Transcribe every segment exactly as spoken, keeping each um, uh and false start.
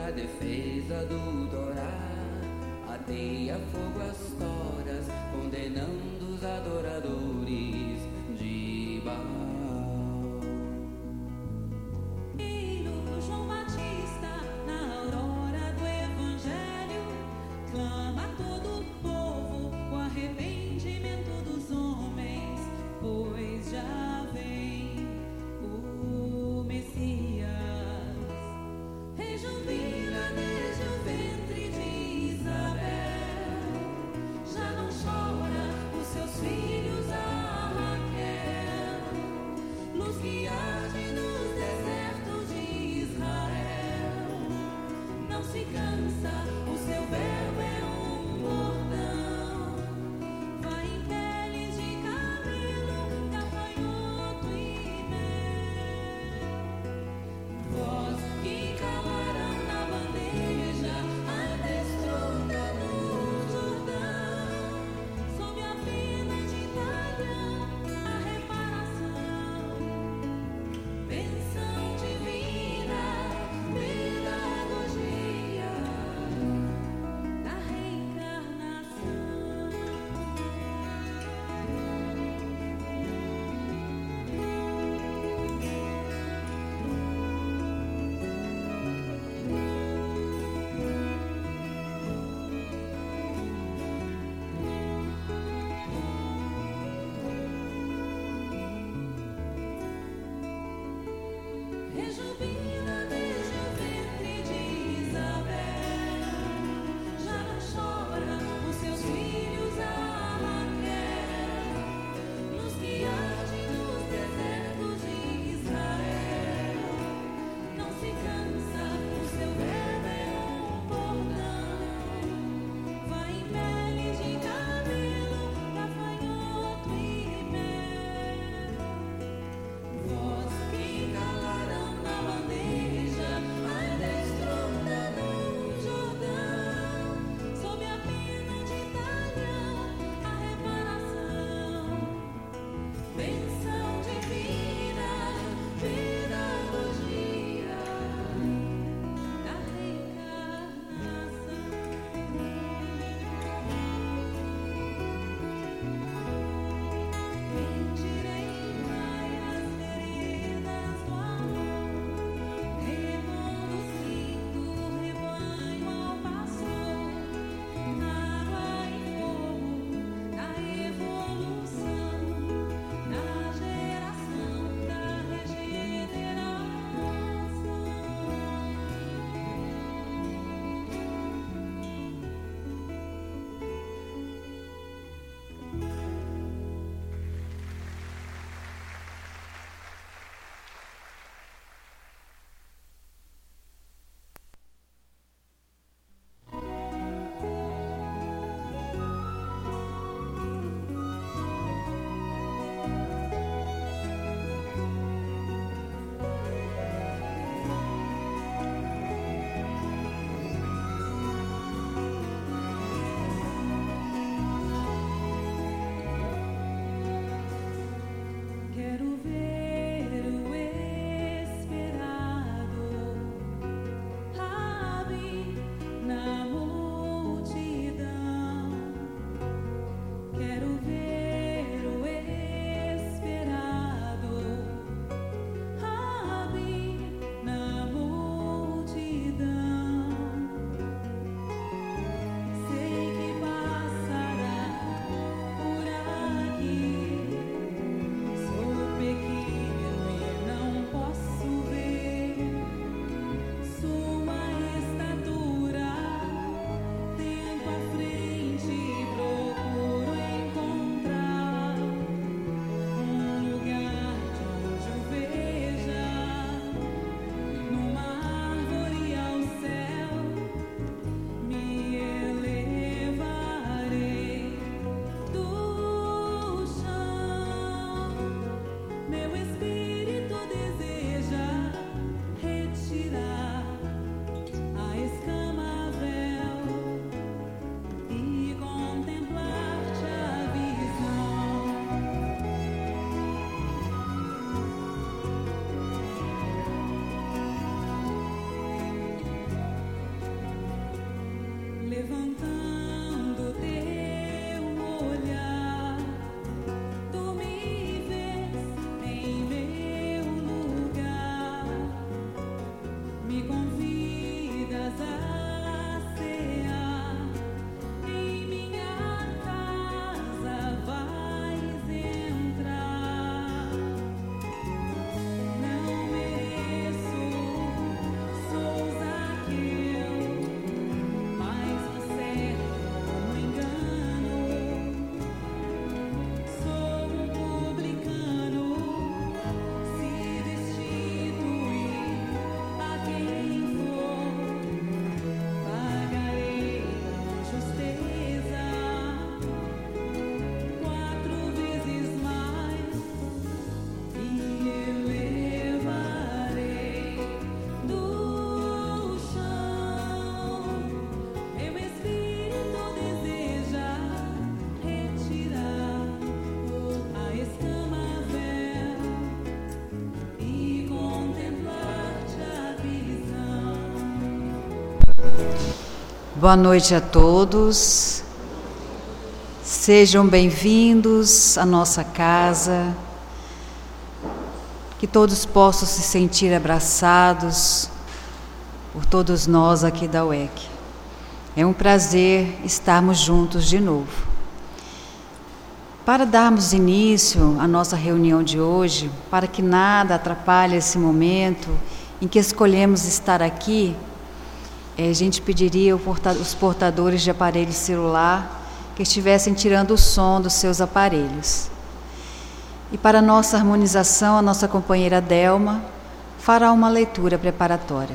a defesa do Torá, ateia fogo às toras, condenando os adoradores de Baal. Filho João Batista, na aurora do Evangelho, clama a todo o povo o arrependimento dos homens, pois já vem o Messias. Rejubila desde o ventre de Isabel, já não chora os seus filhos a Raquel. Boa noite a todos. Sejam bem-vindos à nossa casa. Que todos possam se sentir abraçados por todos nós aqui da U E C. É um prazer estarmos juntos de novo. Para darmos início à nossa reunião de hoje, para que nada atrapalhe esse momento em que escolhemos estar aqui, a gente pediria os portadores de aparelho celular que estivessem tirando o som dos seus aparelhos. E para nossa harmonização, a nossa companheira Delma fará uma leitura preparatória.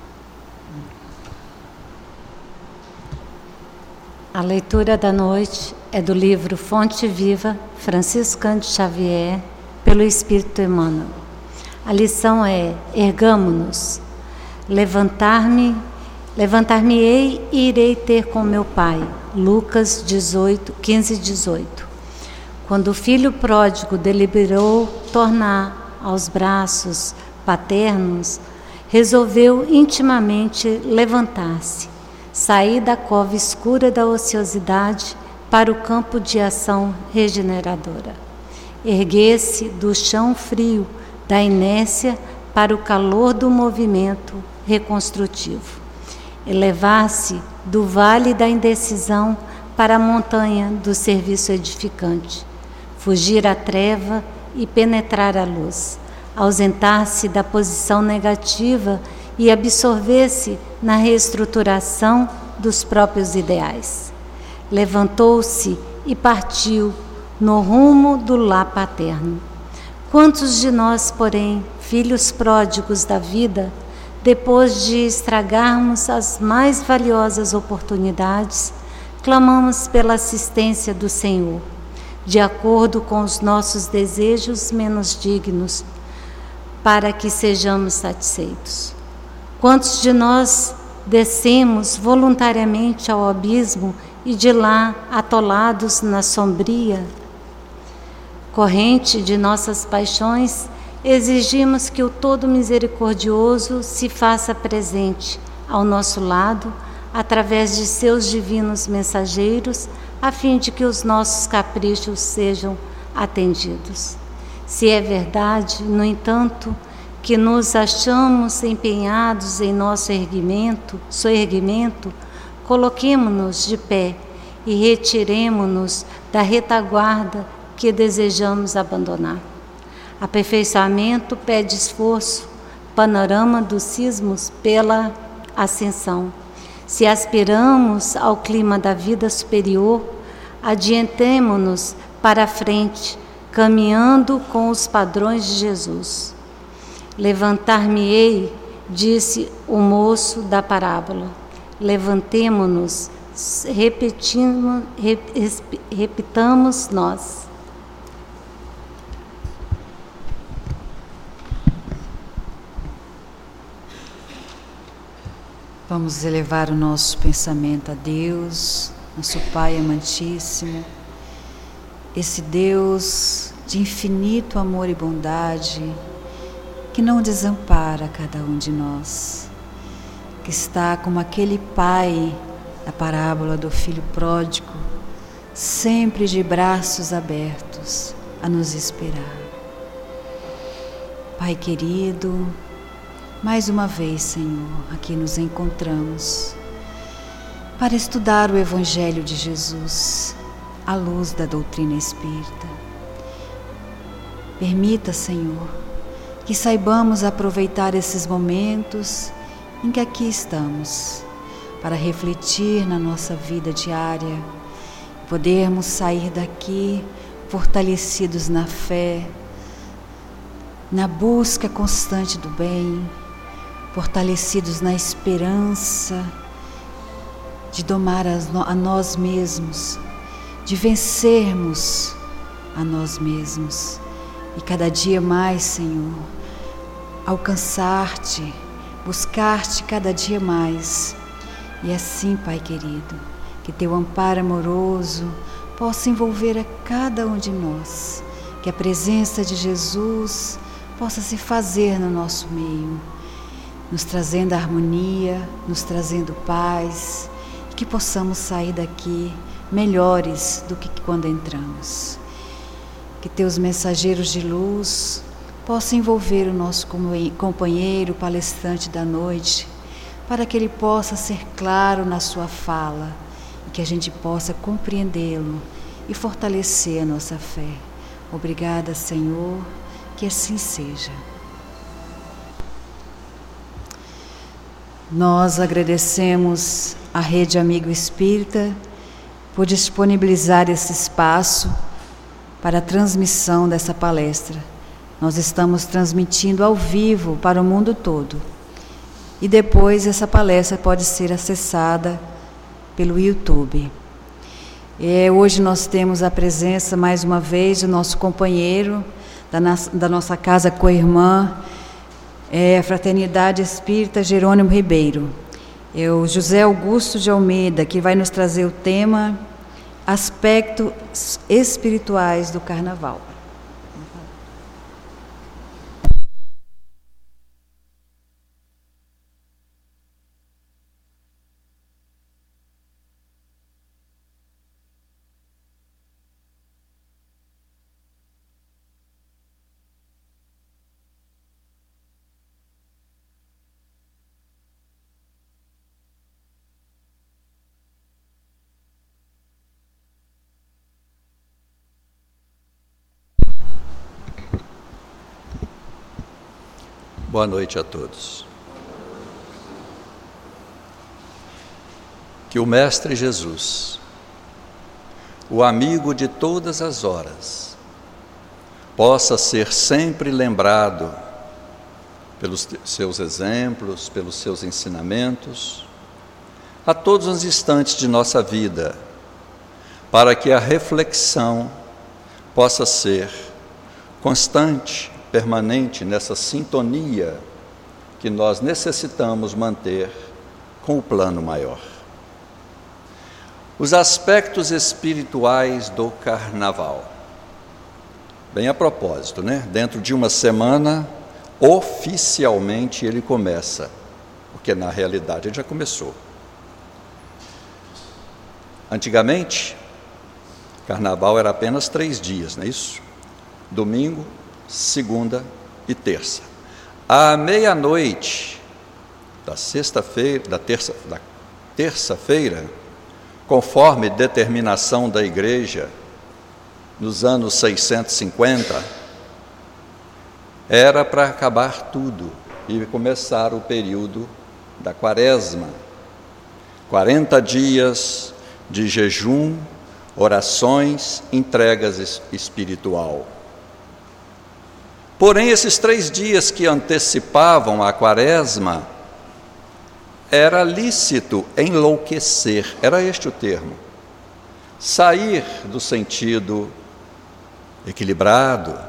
A leitura da noite é do livro Fonte Viva, Francisco Cândido Xavier, pelo Espírito Emmanuel. A lição é: ergamo-nos, levantar-me, levantar-me-ei e irei ter com meu Pai. Lucas dezoito, quinze, dezoito. Quando o filho pródigo deliberou tornar aos braços paternos, resolveu intimamente levantar-se, sair da cova escura da ociosidade para o campo de ação regeneradora. Erguer-se do chão frio da inércia para o calor do movimento reconstrutivo. Elevar-se do vale da indecisão para a montanha do serviço edificante. Fugir à treva e penetrar a luz. Ausentar-se da posição negativa e absorver-se na reestruturação dos próprios ideais. Levantou-se e partiu no rumo do lar paterno. Quantos de nós, porém, filhos pródigos da vida, depois de estragarmos as mais valiosas oportunidades, clamamos pela assistência do Senhor, de acordo com os nossos desejos menos dignos, para que sejamos satisfeitos? Quantos de nós descemos voluntariamente ao abismo e de lá, atolados na sombria corrente de nossas paixões, exigimos que o Todo Misericordioso se faça presente ao nosso lado, através de seus divinos mensageiros, a fim de que os nossos caprichos sejam atendidos? Se é verdade, no entanto, que nos achamos empenhados em nosso erguimento, soerguimento, coloquemo-nos de pé e retiremo-nos da retaguarda que desejamos abandonar. Aperfeiçoamento pede esforço, panorama dos sismos pela ascensão. Se aspiramos ao clima da vida superior, adiantemo-nos para a frente, caminhando com os padrões de Jesus. Levantar-me-ei, disse o moço da parábola. Levantemo-nos, repetindo, repitamos nós. Vamos elevar o nosso pensamento a Deus, nosso Pai amantíssimo, esse Deus de infinito amor e bondade, que não desampara cada um de nós, que está como aquele pai da parábola do filho pródigo, sempre de braços abertos a nos esperar. Pai querido, mais uma vez, Senhor, aqui nos encontramos para estudar o Evangelho de Jesus à luz da doutrina espírita. Permita, Senhor, que saibamos aproveitar esses momentos em que aqui estamos, para refletir na nossa vida diária, podermos sair daqui fortalecidos na fé, na busca constante do bem, fortalecidos na esperança de domar a nós mesmos, de vencermos a nós mesmos e cada dia mais, Senhor, alcançar-te, buscar-te cada dia mais. E assim, Pai querido, que teu amparo amoroso possa envolver a cada um de nós, que a presença de Jesus possa se fazer no nosso meio, nos trazendo harmonia, nos trazendo paz, e que possamos sair daqui melhores do que quando entramos. Que teus mensageiros de luz possam envolver o nosso companheiro, palestrante da noite, para que ele possa ser claro na sua fala e que a gente possa compreendê-lo e fortalecer a nossa fé. Obrigada, Senhor, que assim seja. Nós agradecemos à Rede Amigo Espírita por disponibilizar esse espaço para a transmissão dessa palestra. Nós estamos transmitindo ao vivo para o mundo todo. E depois essa palestra pode ser acessada pelo YouTube. E hoje nós temos a presença, mais uma vez, do nosso companheiro, da, na, da nossa casa co-irmã, é a Fraternidade Espírita Jerônimo Ribeiro. É o José Augusto de Almeida, que vai nos trazer o tema Aspectos Espirituais do Carnaval. Boa noite a todos. Que o Mestre Jesus, o amigo de todas as horas, possa ser sempre lembrado pelos seus exemplos, pelos seus ensinamentos, a todos os instantes de nossa vida, para que a reflexão possa ser constante, permanente nessa sintonia que nós necessitamos manter com o plano maior. Os aspectos espirituais do Carnaval. Bem a propósito, né? Dentro de uma semana, oficialmente ele começa, porque na realidade ele já começou. Antigamente, Carnaval era apenas três dias, não é isso? Domingo, segunda e terça. À meia-noite da sexta-feira, da terça, da terça-feira, conforme determinação da Igreja, nos anos seiscentos e cinquenta, era para acabar tudo e começar o período da Quaresma. quarenta dias de jejum, orações, entregas espiritual. Porém, esses três dias que antecipavam a Quaresma, era lícito enlouquecer, era este o termo, sair do sentido equilibrado.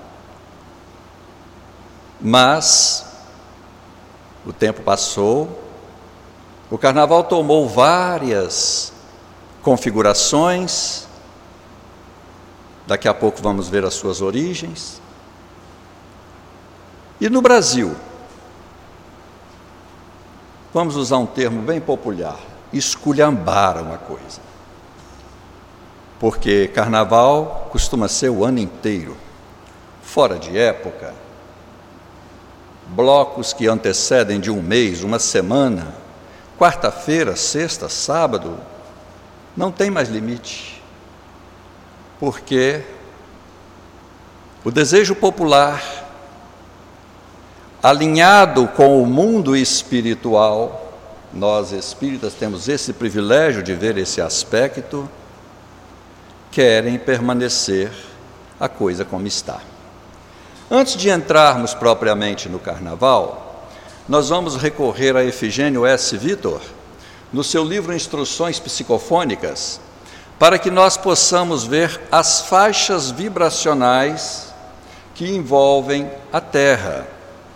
Mas o tempo passou, o Carnaval tomou várias configurações, daqui a pouco vamos ver as suas origens. E no Brasil, vamos usar um termo bem popular, esculhambaram a coisa. Porque Carnaval costuma ser o ano inteiro, fora de época, blocos que antecedem de um mês, uma semana, quarta-feira, sexta, sábado, não tem mais limite. Porque o desejo popular, alinhado com o mundo espiritual, nós espíritas temos esse privilégio de ver esse aspecto, querem permanecer a coisa como está. Antes de entrarmos propriamente no Carnaval, nós vamos recorrer a Efigênio S. Vitor, no seu livro Instruções Psicofônicas, para que nós possamos ver as faixas vibracionais que envolvem a Terra.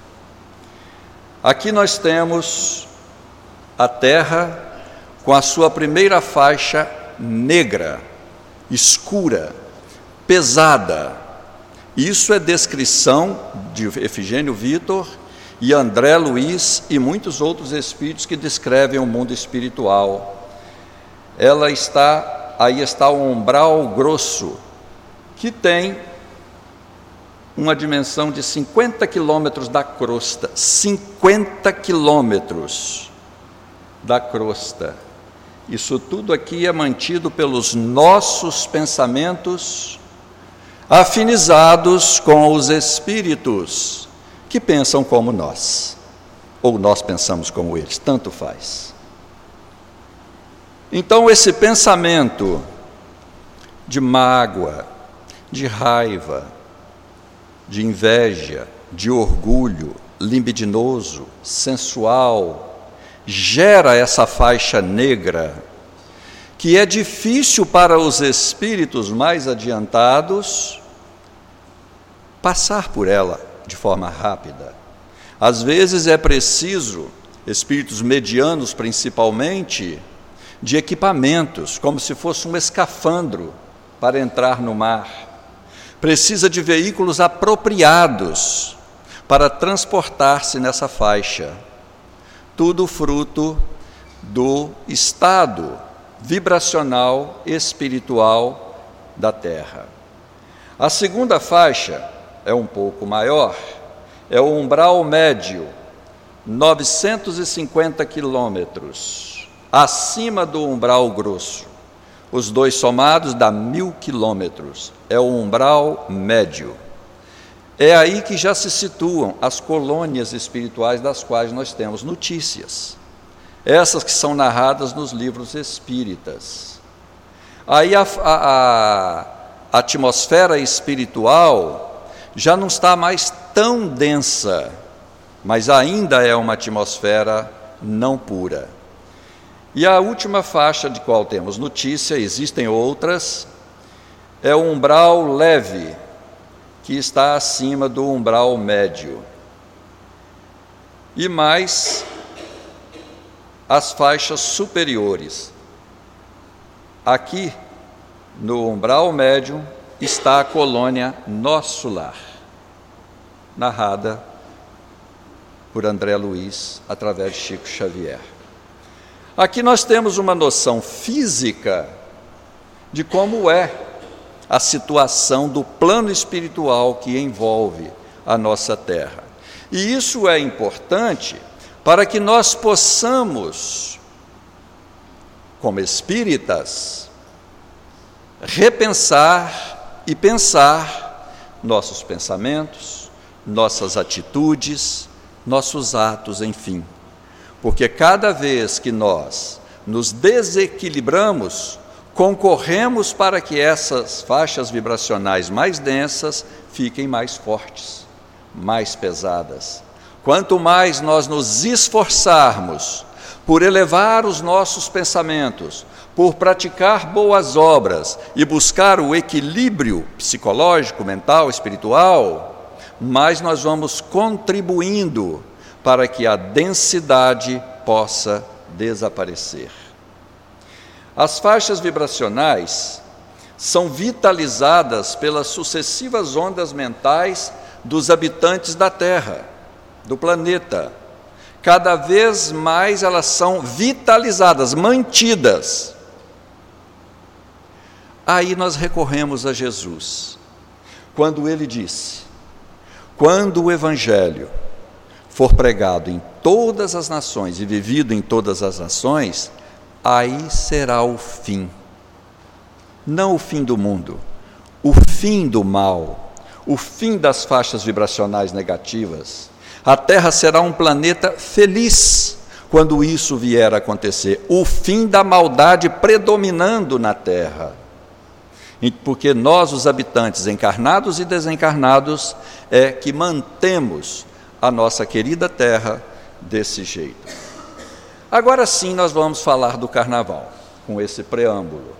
Aqui nós temos a Terra com a sua primeira faixa negra, escura, pesada. Isso é descrição de Efigênio Vitor e André Luiz e muitos outros espíritos que descrevem o mundo espiritual. Ela está, aí está o umbral grosso, que tem uma dimensão de cinquenta quilômetros da crosta, cinquenta quilômetros da crosta. Isso tudo aqui é mantido pelos nossos pensamentos afinizados com os espíritos que pensam como nós, ou nós pensamos como eles, tanto faz. Então, esse pensamento de mágoa, de raiva, de inveja, de orgulho, libidinoso, sensual, gera essa faixa negra, que é difícil para os espíritos mais adiantados passar por ela de forma rápida. Às vezes é preciso, espíritos medianos principalmente, de equipamentos, como se fosse um escafandro para entrar no mar. Precisa de veículos apropriados para transportar-se nessa faixa. Tudo fruto do estado vibracional espiritual da Terra. A segunda faixa é um pouco maior, é o umbral médio, novecentos e cinquenta quilômetros, acima do umbral grosso. Os dois somados dá mil quilômetros, é o umbral médio. É aí que já se situam as colônias espirituais das quais nós temos notícias. Essas que são narradas nos livros espíritas. Aí a, a, a atmosfera espiritual já não está mais tão densa, mas ainda é uma atmosfera não pura. E a última faixa de qual temos notícia, existem outras, é o umbral leve, que está acima do umbral médio. E mais as faixas superiores. Aqui, no umbral médio, está a colônia Nosso Lar, narrada por André Luiz, através de Chico Xavier. Aqui nós temos uma noção física de como é a situação do plano espiritual que envolve a nossa Terra. E isso é importante para que nós possamos, como espíritas, repensar e pensar nossos pensamentos, nossas atitudes, nossos atos, enfim. Porque cada vez que nós nos desequilibramos, concorremos para que essas faixas vibracionais mais densas fiquem mais fortes, mais pesadas. Quanto mais nós nos esforçarmos por elevar os nossos pensamentos, por praticar boas obras e buscar o equilíbrio psicológico, mental, espiritual, mais nós vamos contribuindo para que a densidade possa desaparecer. As faixas vibracionais são vitalizadas pelas sucessivas ondas mentais dos habitantes da Terra, do planeta. Cada vez mais elas são vitalizadas, mantidas. Aí nós recorremos a Jesus, quando ele disse: quando o Evangelho for pregado em todas as nações e vivido em todas as nações, aí será o fim. Não o fim do mundo, o fim do mal, o fim das faixas vibracionais negativas. A Terra será um planeta feliz quando isso vier a acontecer. O fim da maldade predominando na Terra. Porque nós, os habitantes encarnados e desencarnados, é que mantemos a nossa querida Terra desse jeito. Agora sim nós vamos falar do Carnaval, com esse preâmbulo.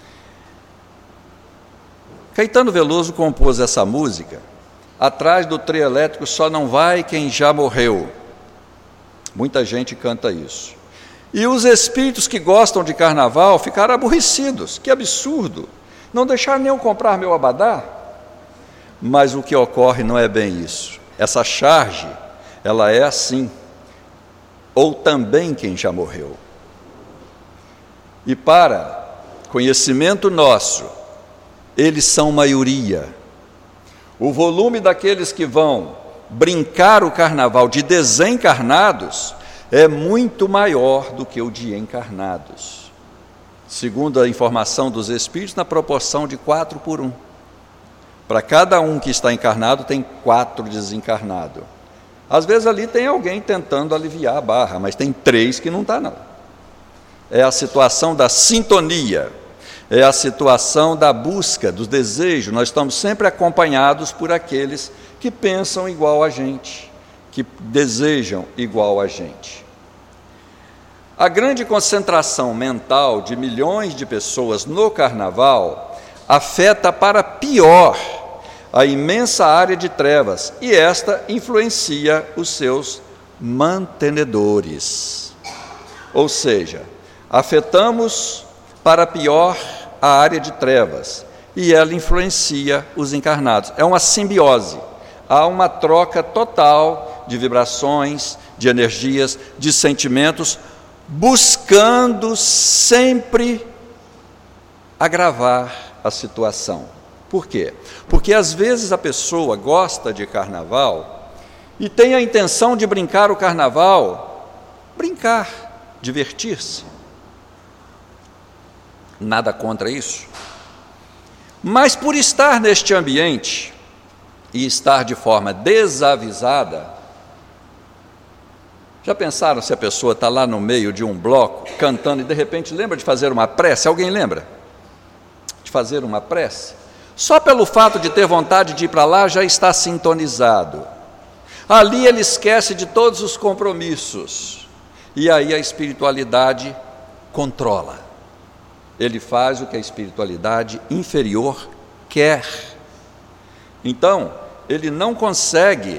Caetano Veloso compôs essa música, atrás do trio elétrico só não vai quem já morreu. Muita gente canta isso. E os espíritos que gostam de Carnaval ficaram aborrecidos, que absurdo, não deixaram nem eu comprar meu abadá. Mas o que ocorre não é bem isso. Essa charge ela é assim, ou também quem já morreu. E para conhecimento nosso, eles são maioria. O volume daqueles que vão brincar o carnaval de desencarnados é muito maior do que o de encarnados, segundo a informação dos espíritos, na proporção de quatro por um. Para cada um que está encarnado, tem quatro desencarnados. Às vezes ali tem alguém tentando aliviar a barra, mas tem três que não está, não. É a situação da sintonia, é a situação da busca, dos desejos. Nós estamos sempre acompanhados por aqueles que pensam igual a gente, que desejam igual a gente. A grande concentração mental de milhões de pessoas no carnaval afeta para pior a imensa área de trevas, e esta influencia os seus mantenedores. Ou seja, afetamos para pior a área de trevas, e ela influencia os encarnados. É uma simbiose, há uma troca total de vibrações, de energias, de sentimentos, buscando sempre agravar a situação. Por quê? Porque às vezes a pessoa gosta de carnaval e tem a intenção de brincar o carnaval, brincar, divertir-se. Nada contra isso. Mas por estar neste ambiente e estar de forma desavisada, já pensaram se a pessoa está lá no meio de um bloco, cantando, e de repente lembra de fazer uma prece? Alguém lembra de fazer uma prece? Só pelo fato de ter vontade de ir para lá, já está sintonizado. Ali ele esquece de todos os compromissos, e aí a espiritualidade controla. Ele faz o que a espiritualidade inferior quer. Então, ele não consegue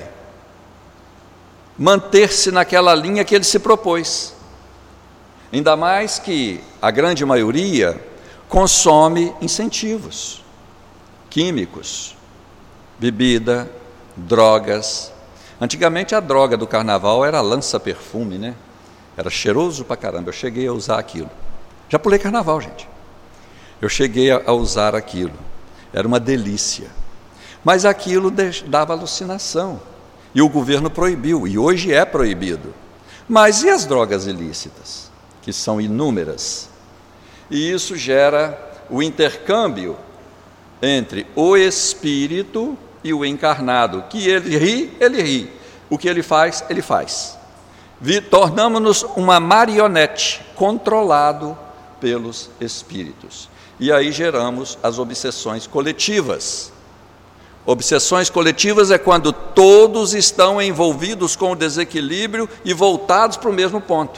manter-se naquela linha que ele se propôs. Ainda mais que a grande maioria consome incentivos químicos, bebida, drogas. Antigamente a droga do carnaval era lança-perfume, né? Era cheiroso pra caramba, eu cheguei a usar aquilo. Já pulei carnaval, gente. Eu cheguei a usar aquilo, era uma delícia. Mas aquilo dava alucinação, e o governo proibiu, e hoje é proibido. Mas e as drogas ilícitas, que são inúmeras? E isso gera o intercâmbio entre o espírito e o encarnado, que ele ri, ele ri, o que ele faz, ele faz. Tornamos-nos uma marionete, controlado pelos espíritos. E aí geramos as obsessões coletivas. Obsessões coletivas é quando todos estão envolvidos com o desequilíbrio e voltados para o mesmo ponto.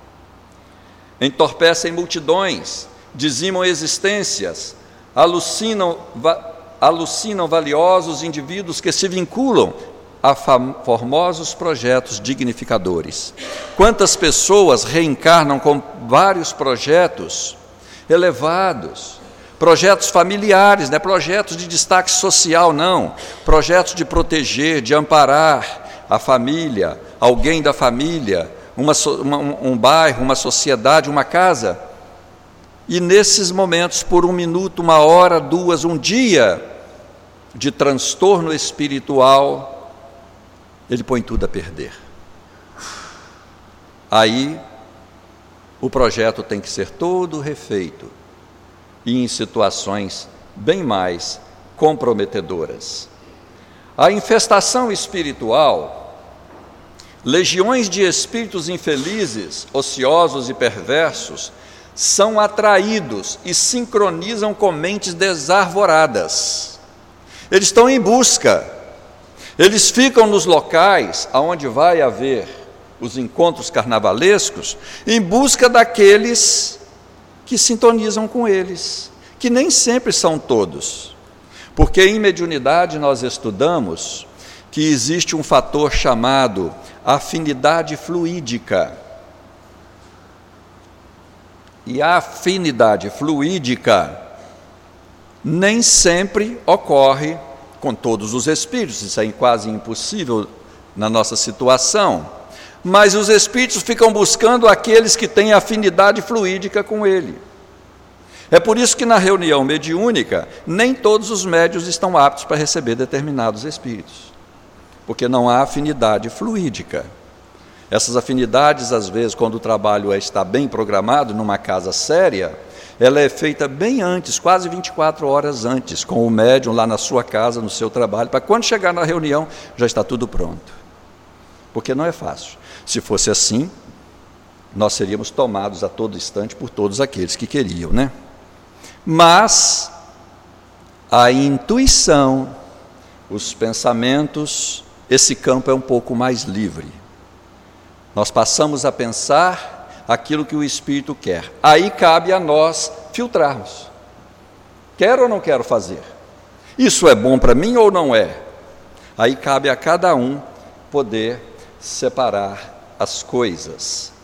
Entorpecem multidões, dizimam existências, alucinam, va, alucinam valiosos indivíduos que se vinculam a formosos projetos dignificadores. Quantas pessoas reencarnam com vários projetos elevados, projetos familiares, não é projetos de destaque social, não, projetos de proteger, de amparar a família, alguém da família, uma, uma, um bairro, uma sociedade, uma casa. E nesses momentos, por um minuto, uma hora, duas, um dia de transtorno espiritual, ele põe tudo a perder. Aí, o projeto tem que ser todo refeito, e em situações bem mais comprometedoras. A infestação espiritual, legiões de espíritos infelizes, ociosos e perversos, são atraídos e sincronizam com mentes desarvoradas. Eles estão em busca, eles ficam nos locais onde vai haver os encontros carnavalescos, em busca daqueles que sintonizam com eles, que nem sempre são todos, porque em mediunidade nós estudamos que existe um fator chamado afinidade fluídica. E a afinidade fluídica nem sempre ocorre com todos os espíritos, isso é quase impossível na nossa situação, mas os espíritos ficam buscando aqueles que têm afinidade fluídica com ele. É por isso que na reunião mediúnica, nem todos os médiuns estão aptos para receber determinados espíritos, porque não há afinidade fluídica. Essas afinidades, às vezes, quando o trabalho está bem programado, numa casa séria, ela é feita bem antes, quase vinte e quatro horas antes, com o médium lá na sua casa, no seu trabalho, para quando chegar na reunião, já está tudo pronto. Porque não é fácil. Se fosse assim, nós seríamos tomados a todo instante por todos aqueles que queriam, né? Mas a intuição, os pensamentos, esse campo é um pouco mais livre. Nós passamos a pensar aquilo que o Espírito quer. Aí cabe a nós filtrarmos. Quero ou não quero fazer? Isso é bom para mim ou não é? Aí cabe a cada um poder separar as coisas.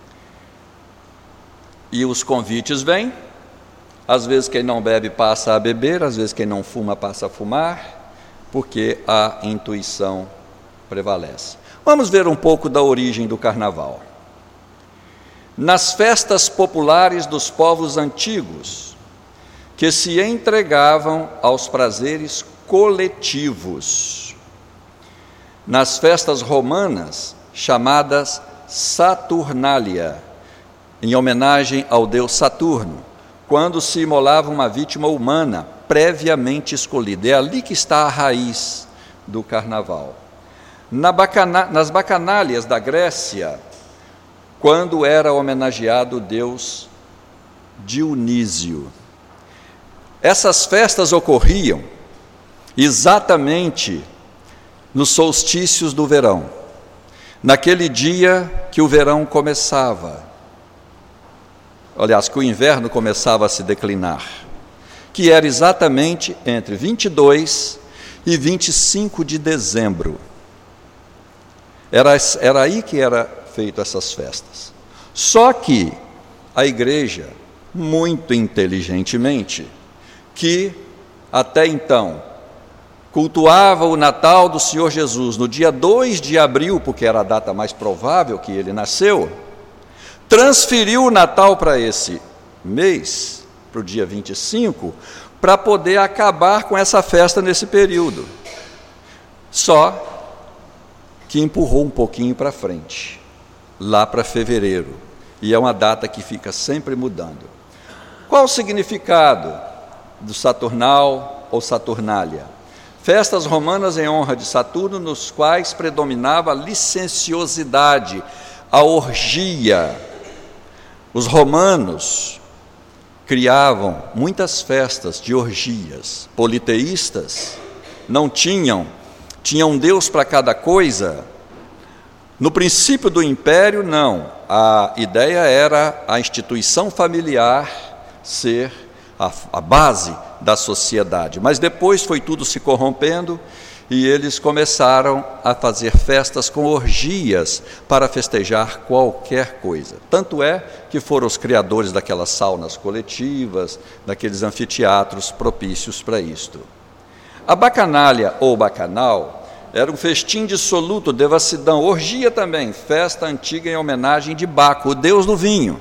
E os convites vêm. Às vezes quem não bebe passa a beber, às vezes quem não fuma passa a fumar, porque a intuição prevalece. Vamos ver um pouco da origem do carnaval. Nas festas populares dos povos antigos, que se entregavam aos prazeres coletivos, nas festas romanas, chamadas Saturnália, em homenagem ao deus Saturno, quando se imolava uma vítima humana previamente escolhida. É ali que está a raiz do carnaval. Na bacana, nas bacanálias da Grécia, quando era homenageado o deus Dionísio. Essas festas ocorriam exatamente nos solstícios do verão, naquele dia que o verão começava. Aliás, que o inverno começava a se declinar, que era exatamente entre vinte e dois e vinte e cinco de dezembro. Era, era aí que eram feitas essas festas. Só que a igreja, muito inteligentemente, que até então cultuava o Natal do Senhor Jesus no dia dois de abril, porque era a data mais provável que ele nasceu, transferiu o Natal para esse mês, para o dia vinte e cinco, para poder acabar com essa festa nesse período. Só que empurrou um pouquinho para frente, lá para fevereiro, e é uma data que fica sempre mudando. Qual o significado do Saturnal ou Saturnália? Festas romanas em honra de Saturno, nos quais predominava a licenciosidade, a orgia. Os romanos criavam muitas festas de orgias. Politeístas não tinham, tinham um Deus para cada coisa. No princípio do império, não. A ideia era a instituição familiar ser a, a base da sociedade. Mas depois foi tudo se corrompendo e eles começaram a fazer festas com orgias para festejar qualquer coisa. Tanto é que foram os criadores daquelas saunas coletivas, daqueles anfiteatros propícios para isto. A bacanália ou bacanal era um festim dissoluto, devassidão, orgia também, festa antiga em homenagem de Baco, o deus do vinho.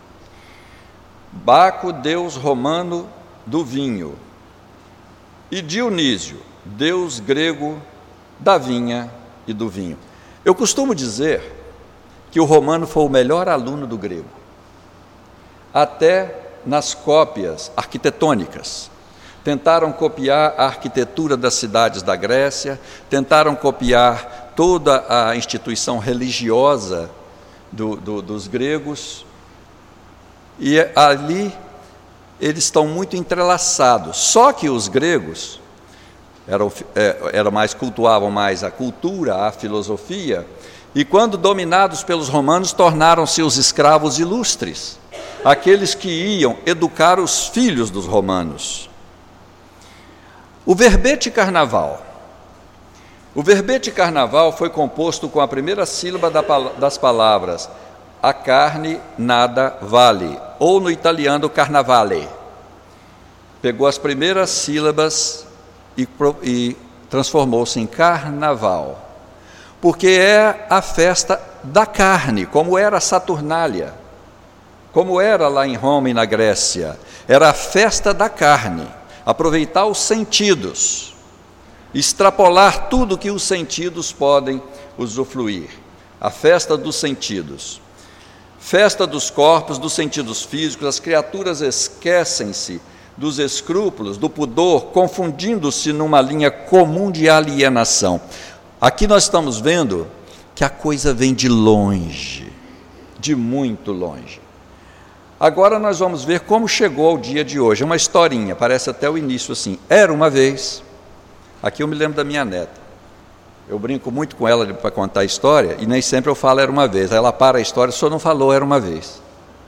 Baco, deus romano do vinho. E Dionísio, deus grego da vinha e do vinho. Eu costumo dizer que o romano foi o melhor aluno do grego, até nas cópias arquitetônicas. Tentaram copiar a arquitetura das cidades da Grécia, tentaram copiar toda a instituição religiosa do, do, dos gregos, e ali eles estão muito entrelaçados. Só que os gregos Eram, era mais, cultuavam mais a cultura, a filosofia, e quando dominados pelos romanos, tornaram-se os escravos ilustres, aqueles que iam educar os filhos dos romanos. O verbete carnaval. O verbete carnaval foi composto com a primeira sílaba das palavras a carne nada vale, ou no italiano carnavale. Pegou as primeiras sílabas e, e transformou-se em carnaval. porque é a festa da carne, como era a Saturnália, como era lá em Roma e na Grécia. Era a festa da carne, aproveitar os sentidos, extrapolar tudo que os sentidos podem usufruir. A festa dos sentidos. Festa dos corpos, dos sentidos físicos. As criaturas esquecem-se dos escrúpulos, do pudor, confundindo-se numa linha comum de alienação. Aqui nós estamos vendo que a coisa vem de longe, de muito longe. Agora nós vamos ver como chegou ao dia de hoje. É uma historinha, parece até o início assim. Era uma vez, aqui eu me lembro da minha neta. Eu brinco muito com ela para contar a história, e nem sempre eu falo era uma vez. Aí ela para a história, o senhor não falou era uma vez.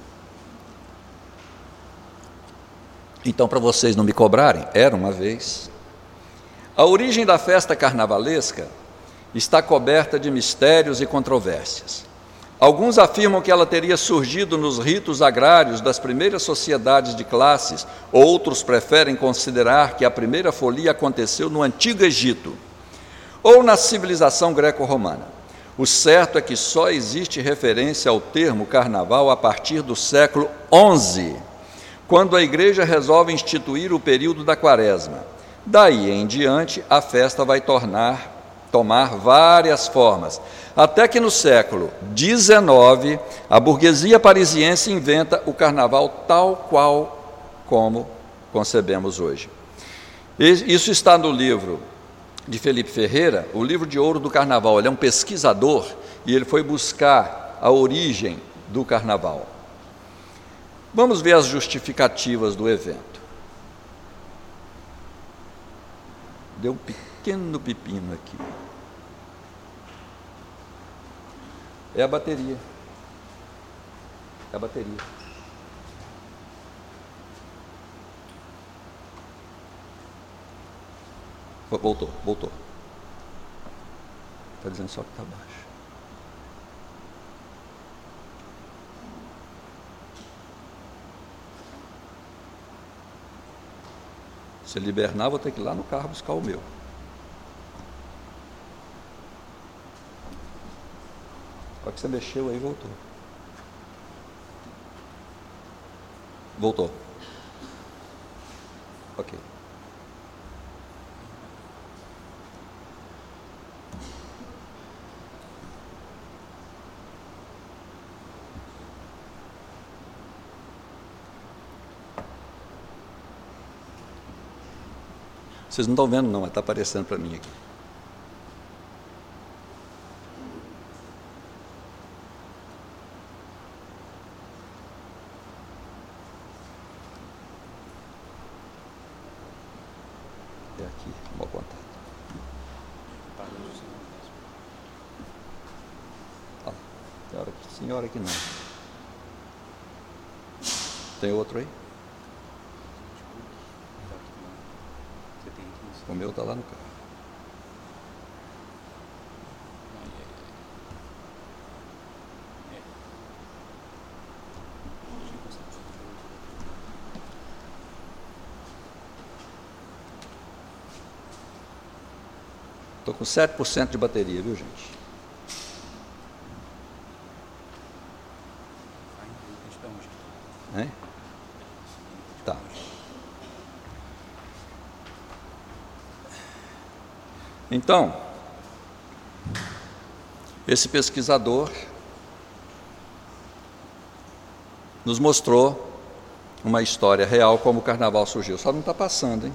Então, para vocês não me cobrarem, era uma vez. A origem da festa carnavalesca está coberta de mistérios e controvérsias. Alguns afirmam que ela teria surgido nos ritos agrários das primeiras sociedades de classes, outros preferem considerar que a primeira folia aconteceu no Antigo Egito, ou na civilização greco-romana. O certo é que só existe referência ao termo carnaval a partir do século onze, quando a igreja resolve instituir o período da quaresma. Daí em diante, a festa vai tornar, tomar várias formas, até que no século dezenove, a burguesia parisiense inventa o carnaval tal qual como concebemos hoje. Isso está no livro de Felipe Ferreira, o livro de ouro do carnaval. Ele é um pesquisador e ele foi buscar a origem do carnaval. Vamos ver as justificativas do evento. Deu um pequeno pepino aqui. É a bateria. É a bateria. Voltou, voltou. Está dizendo só que está baixo. Se ele hibernar, vou ter que ir lá no carro buscar o meu. Só que você mexeu aí, voltou. Voltou. Ok. Vocês não estão vendo não, mas está aparecendo para mim aqui. É aqui, mau contato. Ah, tem hora que sim, hora que não. Tem outro aí? O meu está lá no carro. Estou com sete por cento de bateria, viu, gente? Hein? Tá. Então, esse pesquisador nos mostrou uma história real como o carnaval surgiu. Só não está passando, hein?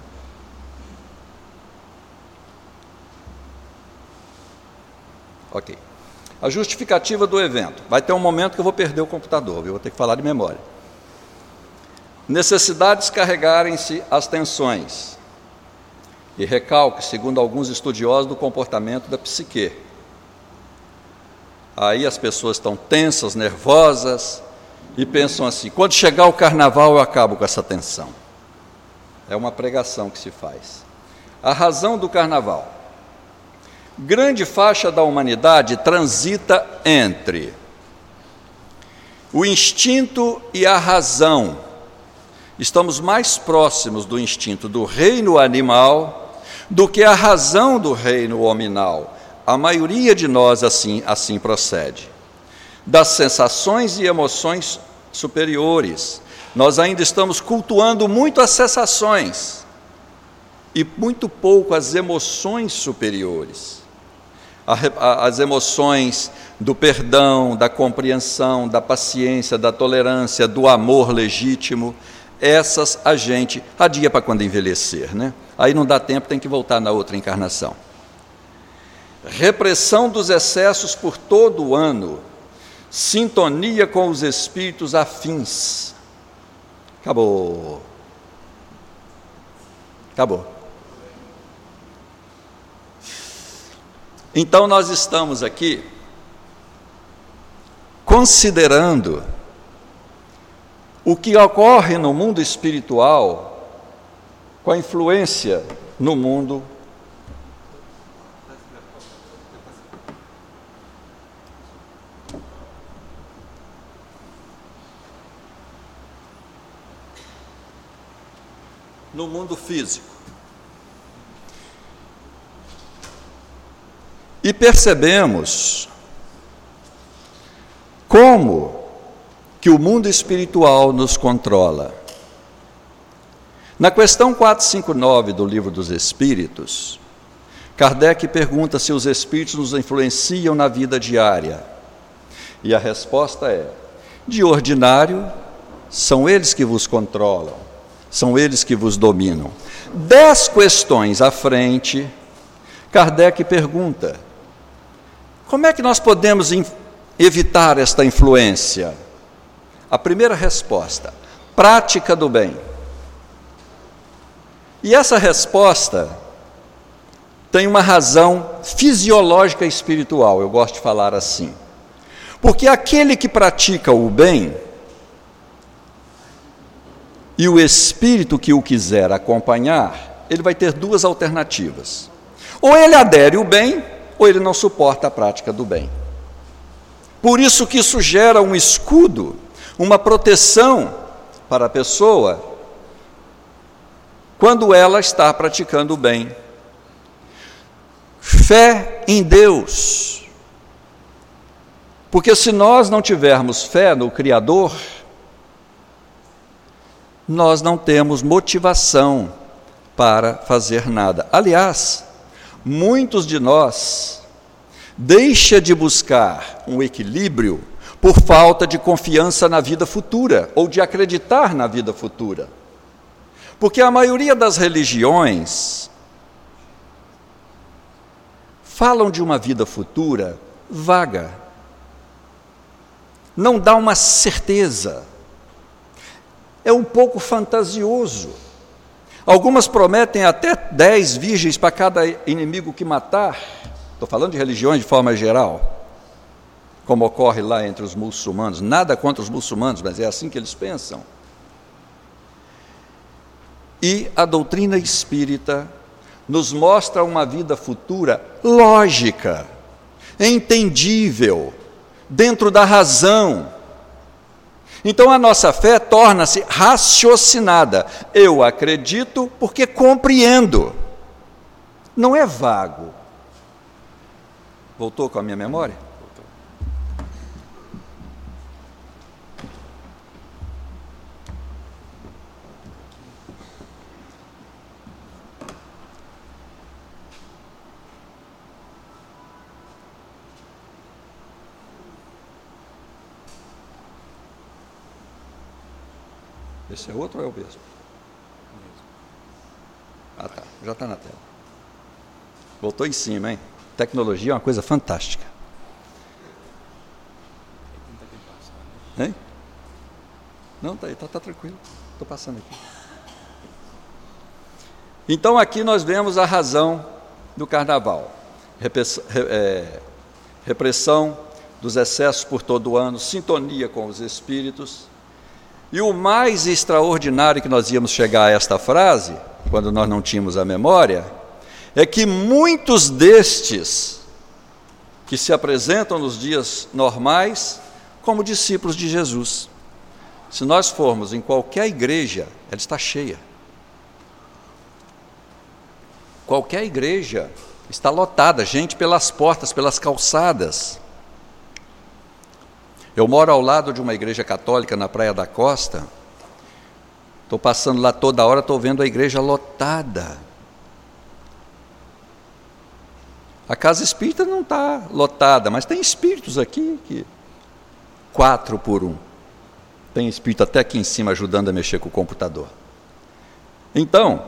Ok. A justificativa do evento. Vai ter um momento que eu vou perder o computador, eu vou ter que falar de memória. Necessidades carregarem-se as tensões. E recalque, segundo alguns estudiosos, do comportamento da psique. Aí as pessoas estão tensas, nervosas, e pensam assim, quando chegar o carnaval eu acabo com essa tensão. É uma pregação que se faz. A razão do carnaval. Grande faixa da humanidade transita entre o instinto e a razão. Estamos mais próximos do instinto do reino animal do que a razão do reino hominal. a maioria de nós assim, assim procede. Das sensações e emoções superiores. Nós ainda estamos cultuando muito as sensações e muito pouco as emoções superiores. As emoções do perdão, da compreensão, da paciência, da tolerância, do amor legítimo, essas a gente adia para quando envelhecer, né? Aí não dá tempo, tem que voltar na outra encarnação. Repressão dos excessos por todo o ano, sintonia com os espíritos afins. Acabou. Acabou. Então nós estamos aqui considerando o que ocorre no mundo espiritual com a influência no mundo no mundo físico. E percebemos como que o mundo espiritual nos controla. Na questão quatrocentos e cinquenta e nove do Livro dos Espíritos, Kardec pergunta se os espíritos nos influenciam na vida diária. E a resposta é: de ordinário, são eles que vos controlam, são eles que vos dominam. Dez questões à frente, Kardec pergunta: como é que nós podemos evitar esta influência? A primeira resposta: prática do bem. E essa resposta tem uma razão fisiológica e espiritual, eu gosto de falar assim. Porque aquele que pratica o bem, e o espírito que o quiser acompanhar, ele vai ter duas alternativas. Ou ele adere ao bem, ou ele não suporta a prática do bem. Por isso que isso gera um escudo, uma proteção para a pessoa, quando ela está praticando o bem. Fé em Deus. Porque se nós não tivermos fé no Criador, nós não temos motivação para fazer nada. Aliás, muitos de nós deixam de buscar um equilíbrio por falta de confiança na vida futura, ou de acreditar na vida futura. Porque a maioria das religiões falam de uma vida futura vaga, não dá uma certeza, é um pouco fantasioso. Algumas prometem até dez virgens para cada inimigo que matar. Estou falando de religiões de forma geral, como ocorre lá entre os muçulmanos. Nada contra os muçulmanos, mas é assim que eles pensam. E a doutrina espírita nos mostra uma vida futura lógica, entendível, dentro da razão. Então a nossa fé torna-se raciocinada. Eu acredito porque compreendo. Não é vago. Voltou com a minha memória? Voltou. Esse é outro ou é o mesmo? Ah, tá. Já está na tela. Voltou em cima, hein? Tecnologia é uma coisa fantástica. Hein? Não, está aí, está tá tranquilo. Estou passando aqui. Então, aqui nós vemos a razão do carnaval. Repressão, é, repressão dos excessos por todo o ano, sintonia com os espíritos. E o mais extraordinário que nós íamos chegar a esta frase, quando nós não tínhamos a memória, é que muitos destes que se apresentam nos dias normais como discípulos de Jesus. Se nós formos em qualquer igreja, ela está cheia. Qualquer igreja Está lotada, gente pelas portas, pelas calçadas. Eu moro ao lado de uma igreja católica na Praia da Costa. Estou passando lá toda hora, estou vendo a igreja lotada. A casa espírita não está lotada, mas tem espíritos aqui, que quatro por um. Tem espírito até aqui em cima ajudando a mexer com o computador. Então,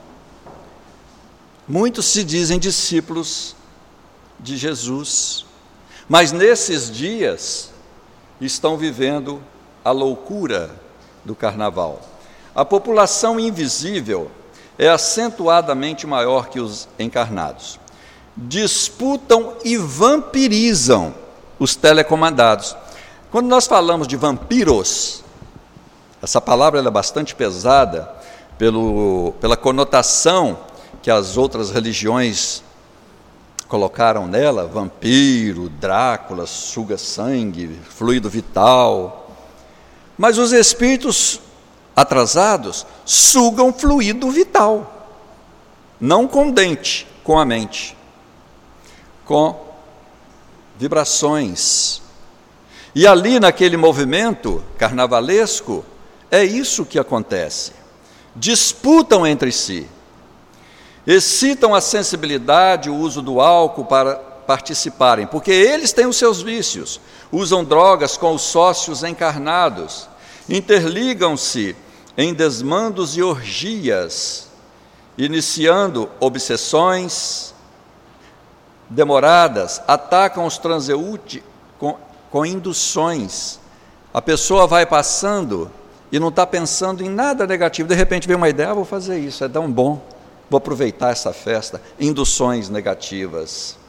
muitos se dizem discípulos de Jesus, mas nesses dias estão vivendo a loucura do carnaval. A população invisível é acentuadamente maior que os encarnados. Disputam e vampirizam os telecomandados. Quando nós falamos de vampiros, essa palavra ela é bastante pesada pelo, pela conotação que as outras religiões colocaram nela, vampiro, Drácula, suga sangue, fluido vital. Mas os espíritos atrasados sugam fluido vital, não com dente, com a mente, com vibrações. E ali naquele movimento carnavalesco, é isso que acontece. Disputam entre si, excitam a sensibilidade, o uso do álcool para participarem, porque eles têm os seus vícios, usam drogas com os sócios encarnados, interligam-se em desmandos e orgias, iniciando obsessões demoradas, atacam os transeuntes com, com induções. A pessoa vai passando e não está pensando em nada negativo, de repente vem uma ideia, ah, vou fazer isso, é tão bom, vou aproveitar essa festa. Induções negativas.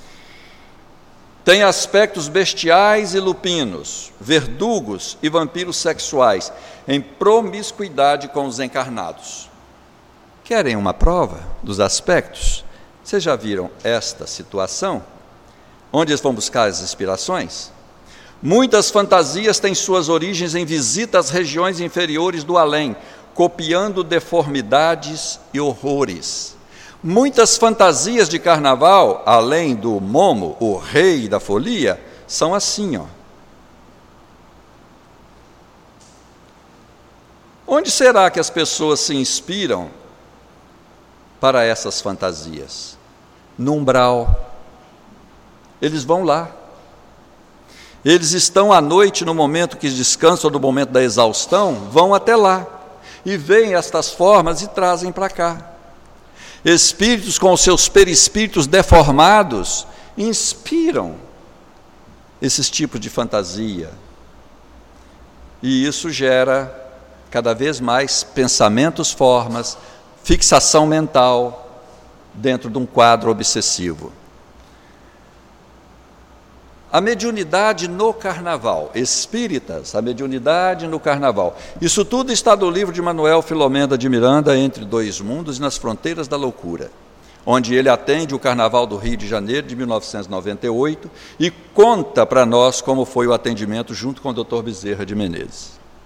Tem aspectos bestiais e lupinos, verdugos e vampiros sexuais, em promiscuidade com os encarnados. Querem uma prova dos aspectos? Vocês já viram esta situação? Onde eles vão buscar as inspirações? Muitas fantasias têm suas origens em visita às regiões inferiores do além, copiando deformidades e horrores. Muitas fantasias de carnaval, além do Momo, o rei da folia, são assim, ó. Onde será que as pessoas se inspiram para essas fantasias? No umbral. Eles vão lá. Eles estão à noite, no momento que descansam, no momento da exaustão, vão até lá e veem estas formas e trazem para cá. Espíritos com os seus perispíritos deformados inspiram esses tipos de fantasia. E isso gera cada vez mais pensamentos, formas, fixação mental dentro de um quadro obsessivo. A mediunidade no carnaval, espíritas, a mediunidade no carnaval. Isso tudo está no livro de Manuel Filomena de Miranda, Entre Dois Mundos e nas Fronteiras da Loucura, onde ele atende o Carnaval do Rio de Janeiro de mil novecentos e noventa e oito e conta para nós como foi o atendimento junto com o doutor Bezerra de Menezes.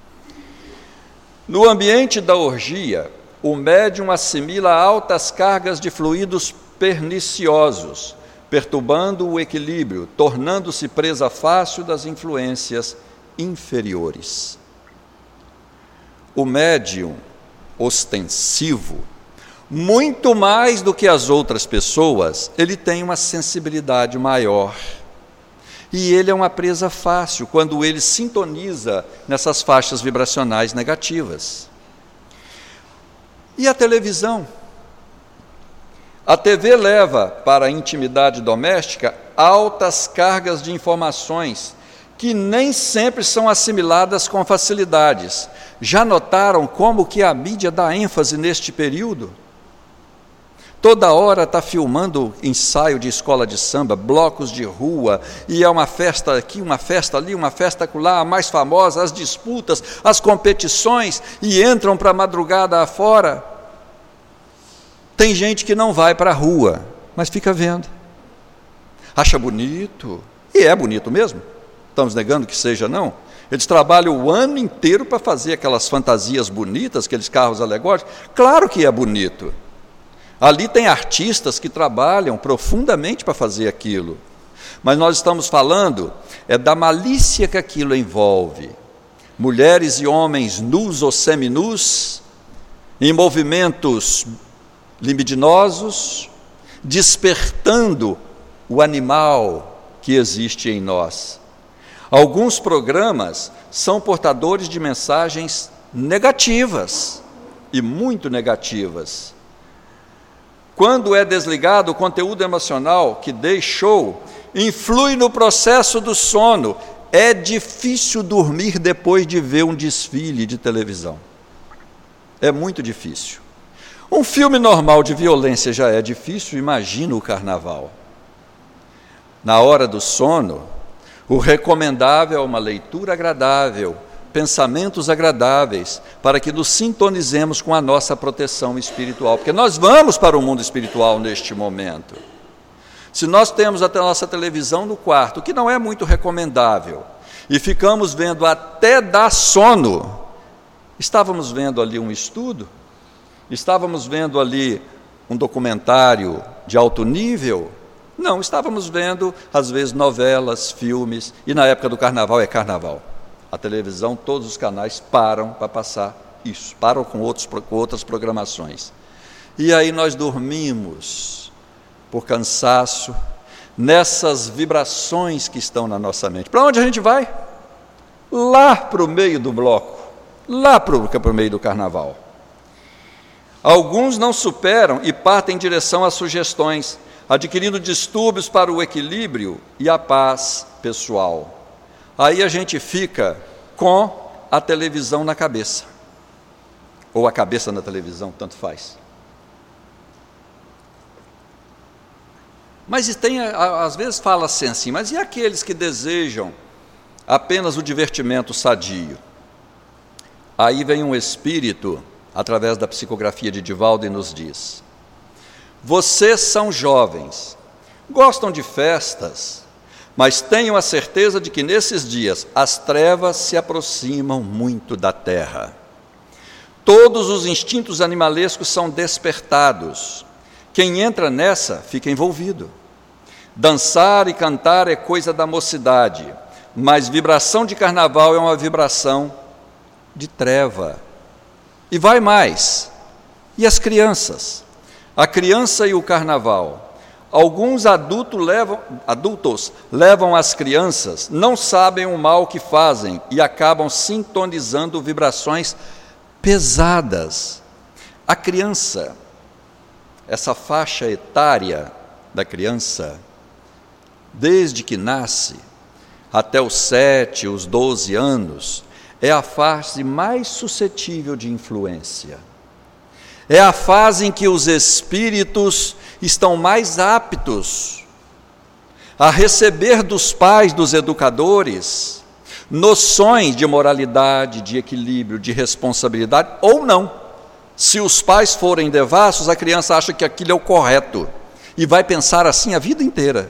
No ambiente da orgia, o médium assimila altas cargas de fluidos perniciosos, perturbando o equilíbrio, tornando-se presa fácil das influências inferiores. O médium ostensivo, muito mais do que as outras pessoas, ele tem uma sensibilidade maior. E ele é uma presa fácil quando ele sintoniza nessas faixas vibracionais negativas. E a televisão? A T V leva para a intimidade doméstica altas cargas de informações que nem sempre são assimiladas com facilidades. Já notaram como que a mídia dá ênfase neste período? Toda hora está filmando ensaio de escola de samba, blocos de rua, e é uma festa aqui, uma festa ali, uma festa acolá, a mais famosa, as disputas, as competições, e entram para a madrugada afora. Tem gente que não vai para a rua, mas fica vendo. Acha bonito, e é bonito mesmo. Estamos negando que seja, não? Eles trabalham o ano inteiro para fazer aquelas fantasias bonitas, aqueles carros alegóricos. Claro que é bonito. Ali tem artistas que trabalham profundamente para fazer aquilo. Mas nós estamos falando é da malícia que aquilo envolve. Mulheres e homens nus ou seminus, em movimentos libidinosos, despertando o animal que existe em nós. Alguns programas são portadores de mensagens negativas, e muito negativas. Quando é desligado, o conteúdo emocional que deixou influi no processo do sono. É difícil dormir depois de ver um desfile de televisão. É muito difícil. Um filme normal de violência já é difícil, imagina o carnaval. Na hora do sono, o recomendável é uma leitura agradável, pensamentos agradáveis, para que nos sintonizemos com a nossa proteção espiritual, porque nós vamos para o mundo espiritual neste momento. Se nós temos a nossa televisão no quarto, o que não é muito recomendável, e ficamos vendo até dar sono, estávamos vendo ali um estudo? Estávamos vendo ali um documentário de alto nível? Não, estávamos vendo, às vezes, novelas, filmes, e na época do carnaval é carnaval. A televisão, todos os canais param para passar isso, param com, outros, com outras programações. E aí nós dormimos por cansaço, nessas vibrações que estão na nossa mente. Para onde a gente vai? Lá para o meio do bloco, lá para o meio do carnaval. Alguns não superam e partem em direção às sugestões, adquirindo distúrbios para o equilíbrio e a paz pessoal. Aí a gente fica com a televisão na cabeça, ou a cabeça na televisão, tanto faz. Mas tem, às vezes fala-se assim, mas e aqueles que desejam apenas o divertimento sadio? Aí vem um espírito, através da psicografia de Divaldo, e nos diz: vocês são jovens, gostam de festas, mas tenham a certeza de que nesses dias as trevas se aproximam muito da terra. Todos os instintos animalescos são despertados. Quem entra nessa fica envolvido. Dançar e cantar é coisa da mocidade, mas vibração de carnaval é uma vibração de treva. E vai mais. E as crianças? A criança e o carnaval. Alguns adultos levam, adultos levam as crianças, não sabem o mal que fazem e acabam sintonizando vibrações pesadas. A criança, essa faixa etária da criança, desde que nasce até os sete, os doze anos, é a fase mais suscetível de influência. É a fase em que os espíritos estão mais aptos a receber dos pais, dos educadores, noções de moralidade, de equilíbrio, de responsabilidade, ou não. Se os pais forem devassos, a criança acha que aquilo é o correto e vai pensar assim a vida inteira.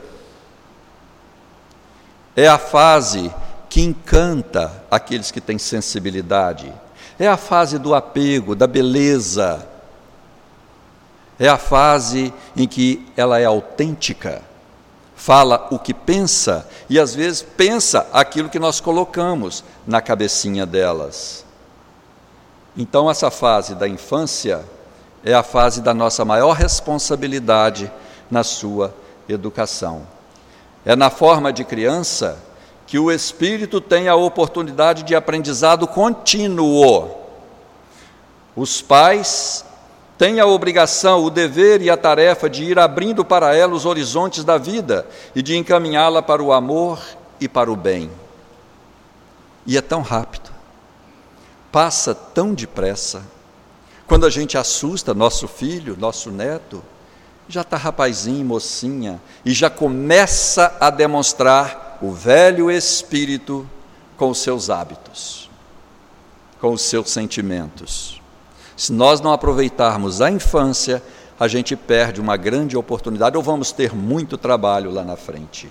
É a fase que encanta aqueles que têm sensibilidade. É a fase do apego, da beleza. É a fase em que ela é autêntica, fala o que pensa e às vezes pensa aquilo que nós colocamos na cabecinha delas. Então essa fase da infância é a fase da nossa maior responsabilidade na sua educação. É na forma de criança que o espírito tem a oportunidade de aprendizado contínuo. Os pais têm a obrigação, o dever e a tarefa de ir abrindo para ela os horizontes da vida e de encaminhá-la para o amor e para o bem. E é tão rápido, passa tão depressa. Quando a gente assusta nosso filho, nosso neto, já está rapazinho, mocinha, e já começa a demonstrar o velho espírito com os seus hábitos, com os seus sentimentos. Se nós não aproveitarmos a infância, a gente perde uma grande oportunidade, ou vamos ter muito trabalho lá na frente.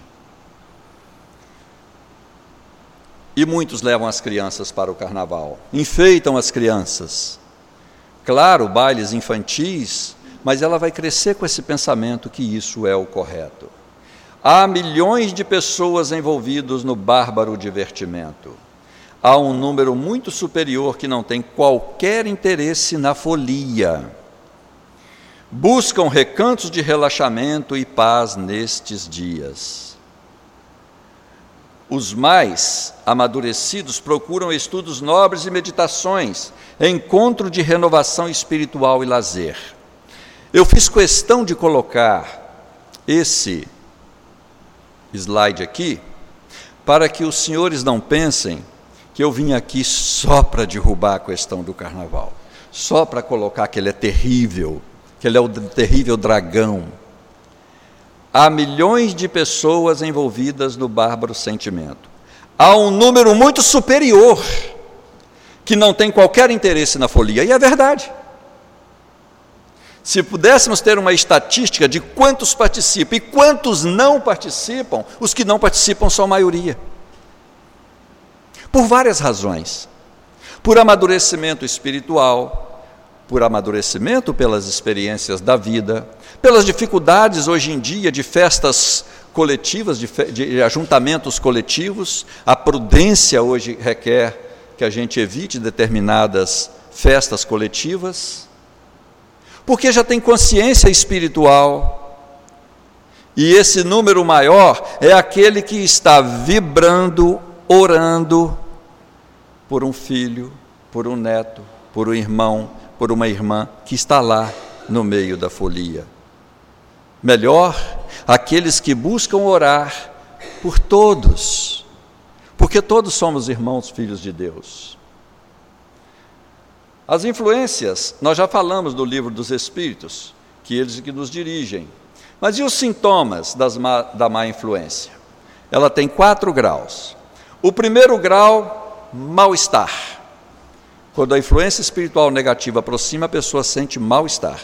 E muitos levam as crianças para o carnaval, enfeitam as crianças. Claro, bailes infantis, mas ela vai crescer com esse pensamento que isso é o correto. Há milhões de pessoas envolvidas no bárbaro divertimento. Há um número muito superior que não tem qualquer interesse na folia. Buscam recantos de relaxamento e paz nestes dias. Os mais amadurecidos procuram estudos nobres e meditações, encontro de renovação espiritual e lazer. Eu fiz questão de colocar esse slide aqui, para que os senhores não pensem que eu vim aqui só para derrubar a questão do carnaval, só para colocar que ele é terrível, que ele é o terrível dragão. Há milhões de pessoas envolvidas no bárbaro sentimento. Há um número muito superior que não tem qualquer interesse na folia, e é verdade. Se pudéssemos ter uma estatística de quantos participam e quantos não participam, os que não participam são a maioria. Por várias razões. Por amadurecimento espiritual, por amadurecimento pelas experiências da vida, pelas dificuldades hoje em dia de festas coletivas, de, fe- de ajuntamentos coletivos. A prudência hoje requer que a gente evite determinadas festas coletivas, porque já tem consciência espiritual, e esse número maior é aquele que está vibrando, orando por um filho, por um neto, por um irmão, por uma irmã que está lá no meio da folia. Melhor, aqueles que buscam orar por todos, porque todos somos irmãos, filhos de Deus. As influências, nós já falamos do livro dos Espíritos, que eles que nos dirigem. Mas e os sintomas das má, da má influência? Ela tem quatro graus. O primeiro grau, mal-estar. Quando a influência espiritual negativa aproxima, a pessoa sente mal-estar.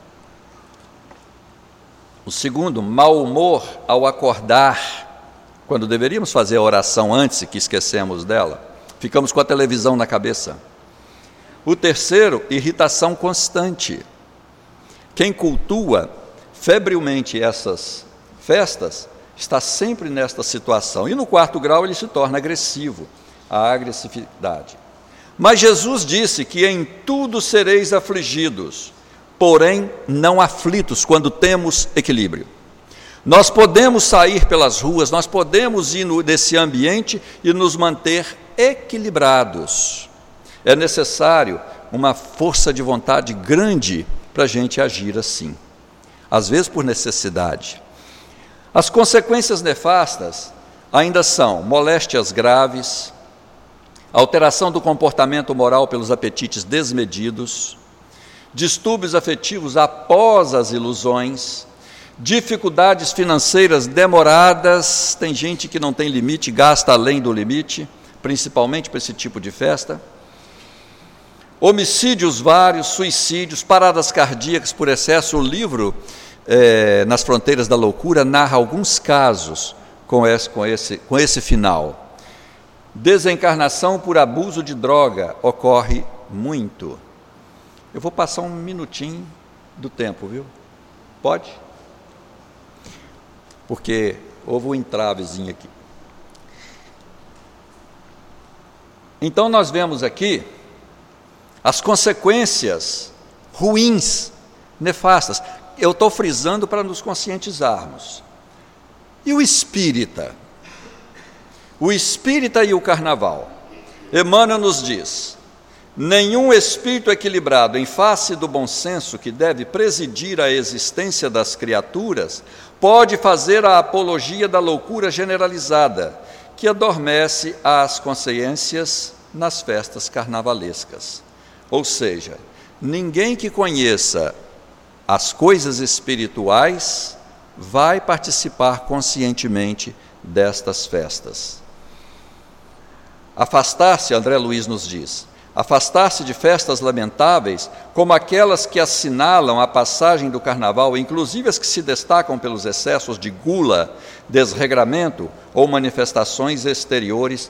O segundo, mau humor ao acordar, quando deveríamos fazer a oração antes e que esquecemos dela. Ficamos com a televisão na cabeça. O terceiro, irritação constante. Quem cultua febrilmente essas festas está sempre nesta situação. E no quarto grau ele se torna agressivo, a agressividade. Mas Jesus disse que em tudo sereis afligidos, porém não aflitos, quando temos equilíbrio. Nós podemos sair pelas ruas, nós podemos ir no, nesse ambiente e nos manter equilibrados. É necessário uma força de vontade grande para a gente agir assim, às vezes por necessidade. As consequências nefastas ainda são moléstias graves, alteração do comportamento moral pelos apetites desmedidos, distúrbios afetivos após as ilusões, dificuldades financeiras demoradas. Tem gente que não tem limite, gasta além do limite, principalmente para esse tipo de festa. Homicídios vários, suicídios, paradas cardíacas por excesso. O livro, é, Nas Fronteiras da Loucura, narra alguns casos com esse, com esse, com esse final. Desencarnação por abuso de droga ocorre muito. Eu vou passar um minutinho do tempo, viu? Pode? Porque houve um entravezinho aqui. Então nós vemos aqui as consequências ruins, nefastas. Eu estou frisando para nos conscientizarmos. E o espírita? O espírita e o carnaval. Emmanuel nos diz: nenhum espírito equilibrado em face do bom senso que deve presidir a existência das criaturas pode fazer a apologia da loucura generalizada, que adormece as consciências nas festas carnavalescas. Ou seja, ninguém que conheça as coisas espirituais vai participar conscientemente destas festas. Afastar-se, André Luiz nos diz, afastar-se de festas lamentáveis, como aquelas que assinalam a passagem do carnaval, inclusive as que se destacam pelos excessos de gula, desregramento ou manifestações exteriores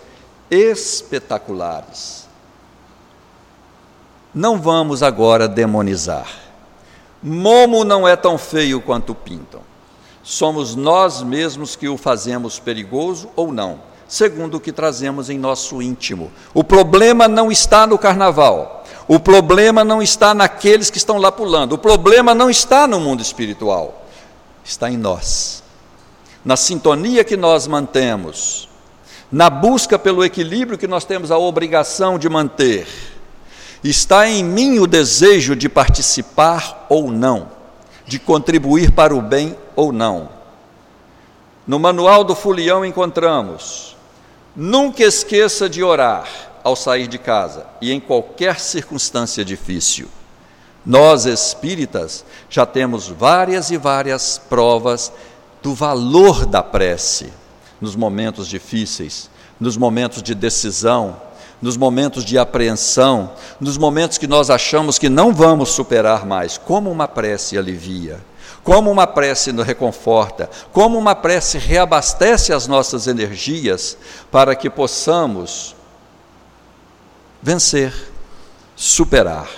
espetaculares. Não vamos agora demonizar. Momo não é tão feio quanto pintam. Somos nós mesmos que o fazemos perigoso ou não, segundo o que trazemos em nosso íntimo. O problema não está no carnaval, o problema não está naqueles que estão lá pulando, o problema não está no mundo espiritual, está em nós, na sintonia que nós mantemos, na busca pelo equilíbrio que nós temos a obrigação de manter. Está em mim o desejo de participar ou não, de contribuir para o bem ou não. No manual do Folião encontramos: nunca esqueça de orar ao sair de casa e em qualquer circunstância difícil. Nós espíritas já temos várias e várias provas do valor da prece nos momentos difíceis, nos momentos de decisão, nos momentos de apreensão, nos momentos que nós achamos que não vamos superar mais. Como uma prece alivia, como uma prece nos reconforta, como uma prece reabastece as nossas energias para que possamos vencer, superar.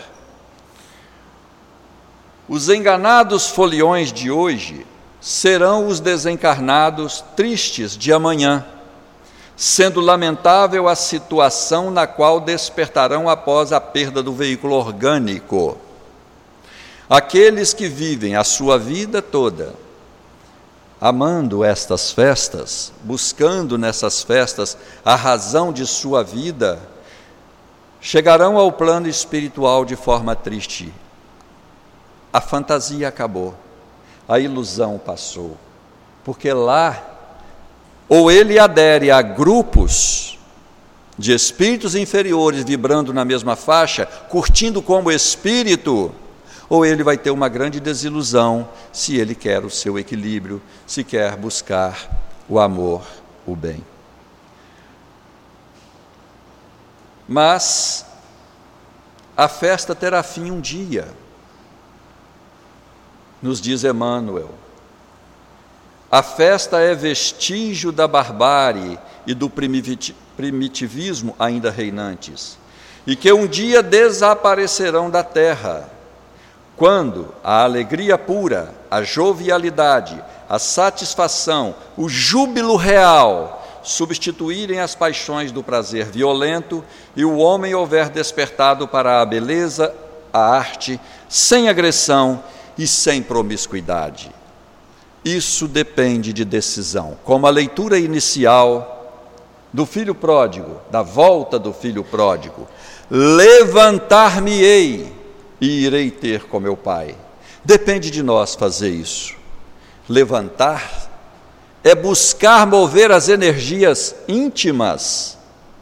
Os enganados foliões de hoje serão os desencarnados tristes de amanhã, sendo lamentável a situação na qual despertarão após a perda do veículo orgânico. Aqueles que vivem a sua vida toda amando estas festas, buscando nessas festas a razão de sua vida, chegarão ao plano espiritual de forma triste. A fantasia acabou, a ilusão passou, porque lá ou ele adere a grupos de espíritos inferiores vibrando na mesma faixa, curtindo como espírito, ou ele vai ter uma grande desilusão se ele quer o seu equilíbrio, se quer buscar o amor, o bem. Mas a festa terá fim um dia, nos diz Emmanuel. A festa é vestígio da barbárie e do primitivismo ainda reinantes, e que um dia desaparecerão da terra, quando a alegria pura, a jovialidade, a satisfação, o júbilo real substituírem as paixões do prazer violento e o homem houver despertado para a beleza, a arte, sem agressão e sem promiscuidade. Isso depende de decisão, como a leitura inicial do filho pródigo, da volta do filho pródigo. Levantar-me-ei e irei ter com meu pai. Depende de nós fazer isso. Levantar é buscar mover as energias íntimas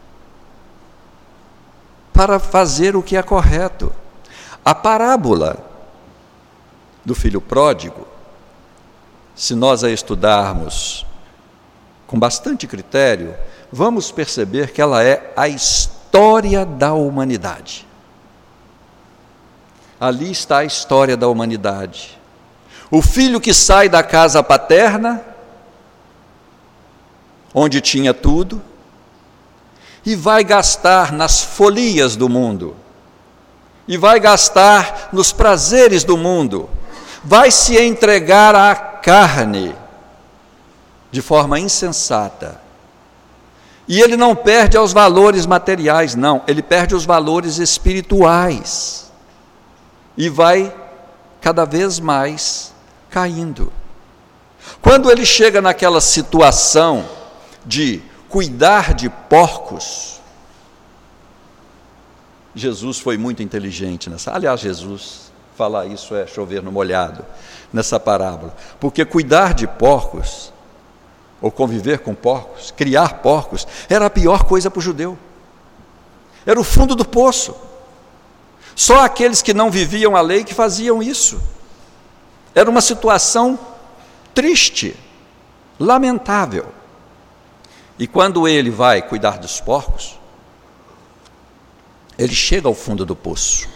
para fazer o que é correto. A parábola do filho pródigo, se nós a estudarmos com bastante critério, vamos perceber que ela é a história da humanidade. Ali está a história da humanidade. O filho que sai da casa paterna, onde tinha tudo, e vai gastar nas folias do mundo, e vai gastar nos prazeres do mundo, vai se entregar à carne de forma insensata. E ele não perde aos valores materiais, não, ele perde os valores espirituais. E vai cada vez mais caindo. Quando ele chega naquela situação de cuidar de porcos, Jesus foi muito inteligente nessa. Aliás, Jesus, falar isso é chover no molhado, nessa parábola. Porque cuidar de porcos, ou conviver com porcos, criar porcos, era a pior coisa para o judeu. Era o fundo do poço. Só aqueles que não viviam a lei que faziam isso. Era uma situação triste, lamentável. E quando ele vai cuidar dos porcos, ele chega ao fundo do poço.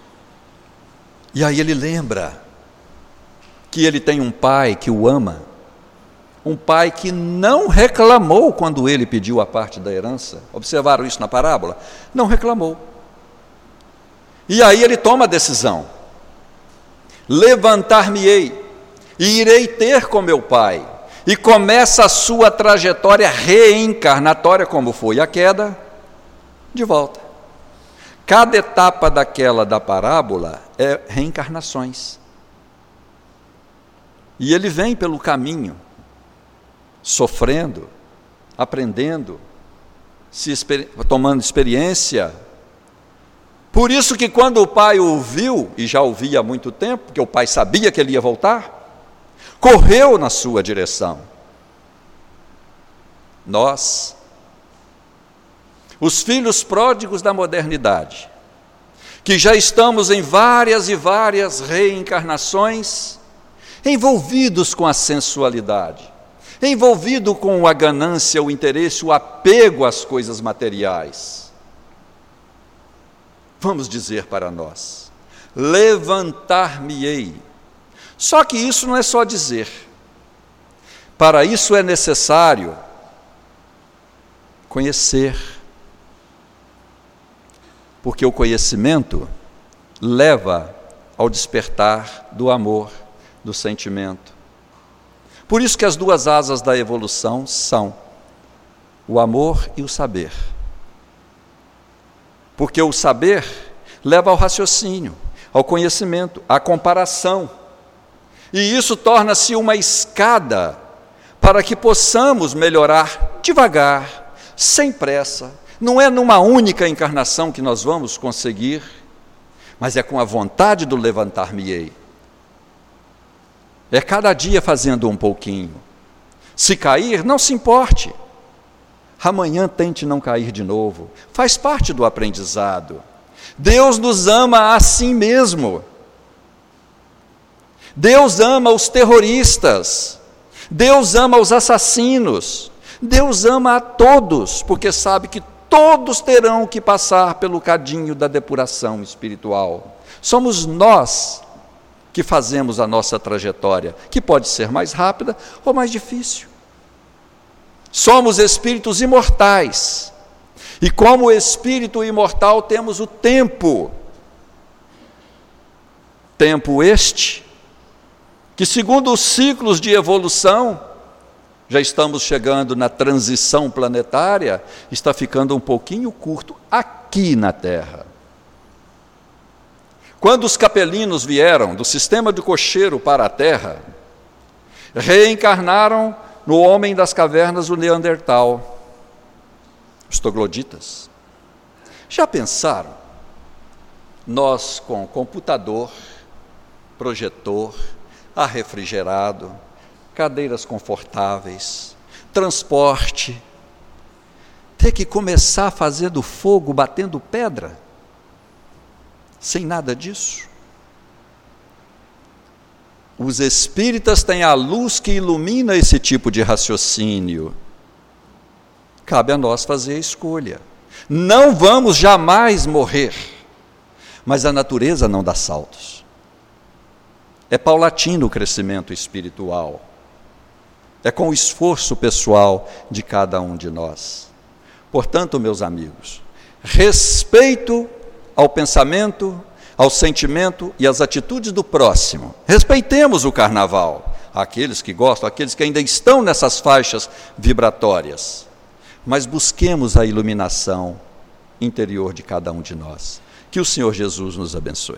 E aí ele lembra que ele tem um pai que o ama, um pai que não reclamou quando ele pediu a parte da herança. Observaram isso na parábola? Não reclamou. E aí ele toma a decisão. levantar-me-ei e irei ter com meu Pai. E começa a sua trajetória reencarnatória, como foi a queda, de volta. Cada etapa daquela da parábola é reencarnações. E ele vem pelo caminho, sofrendo, aprendendo, se exper- tomando experiência. Por isso que quando o pai o viu, e já o via há muito tempo, porque o pai sabia que ele ia voltar, correu na sua direção. Nós, os filhos pródigos da modernidade, que já estamos em várias e várias reencarnações, envolvidos com a sensualidade, envolvido com a ganância, o interesse, o apego às coisas materiais. Vamos dizer para nós: levantar-me-ei. Só que isso não é só dizer. Para isso é necessário conhecer. Porque o conhecimento leva ao despertar do amor, do sentimento. Por isso que as duas asas da evolução são o amor e o saber. Porque o saber leva ao raciocínio, ao conhecimento, à comparação. E isso torna-se uma escada para que possamos melhorar devagar, sem pressa. Não é numa única encarnação que nós vamos conseguir, mas é com a vontade do levantar-me-ei. É cada dia fazendo um pouquinho. Se cair, não se importe. Amanhã tente não cair de novo. Faz parte do aprendizado. Deus nos ama assim mesmo. Deus ama os terroristas. Deus ama os assassinos. Deus ama a todos, porque sabe que todos terão que passar pelo cadinho da depuração espiritual. Somos nós que fazemos a nossa trajetória, que pode ser mais rápida ou mais difícil. Somos espíritos imortais, e como espírito imortal temos o tempo, tempo este, que segundo os ciclos de evolução, já estamos chegando na transição planetária, está ficando um pouquinho curto aqui na Terra. Quando os capelinos vieram do sistema de cocheiro para a Terra, reencarnaram no homem das cavernas, o Neandertal, os trogloditas. Já pensaram? Nós com computador, projetor, ar refrigerado, cadeiras confortáveis, transporte, ter que começar fazendo fogo, batendo pedra, sem nada disso. Os espíritas têm a luz que ilumina esse tipo de raciocínio. Cabe a nós fazer a escolha. Não vamos jamais morrer, mas a natureza não dá saltos. É paulatino o crescimento espiritual. É com o esforço pessoal de cada um de nós. Portanto, meus amigos, respeito ao pensamento, ao sentimento e às atitudes do próximo. Respeitemos o carnaval, aqueles que gostam, aqueles que ainda estão nessas faixas vibratórias, mas busquemos a iluminação interior de cada um de nós. Que o Senhor Jesus nos abençoe.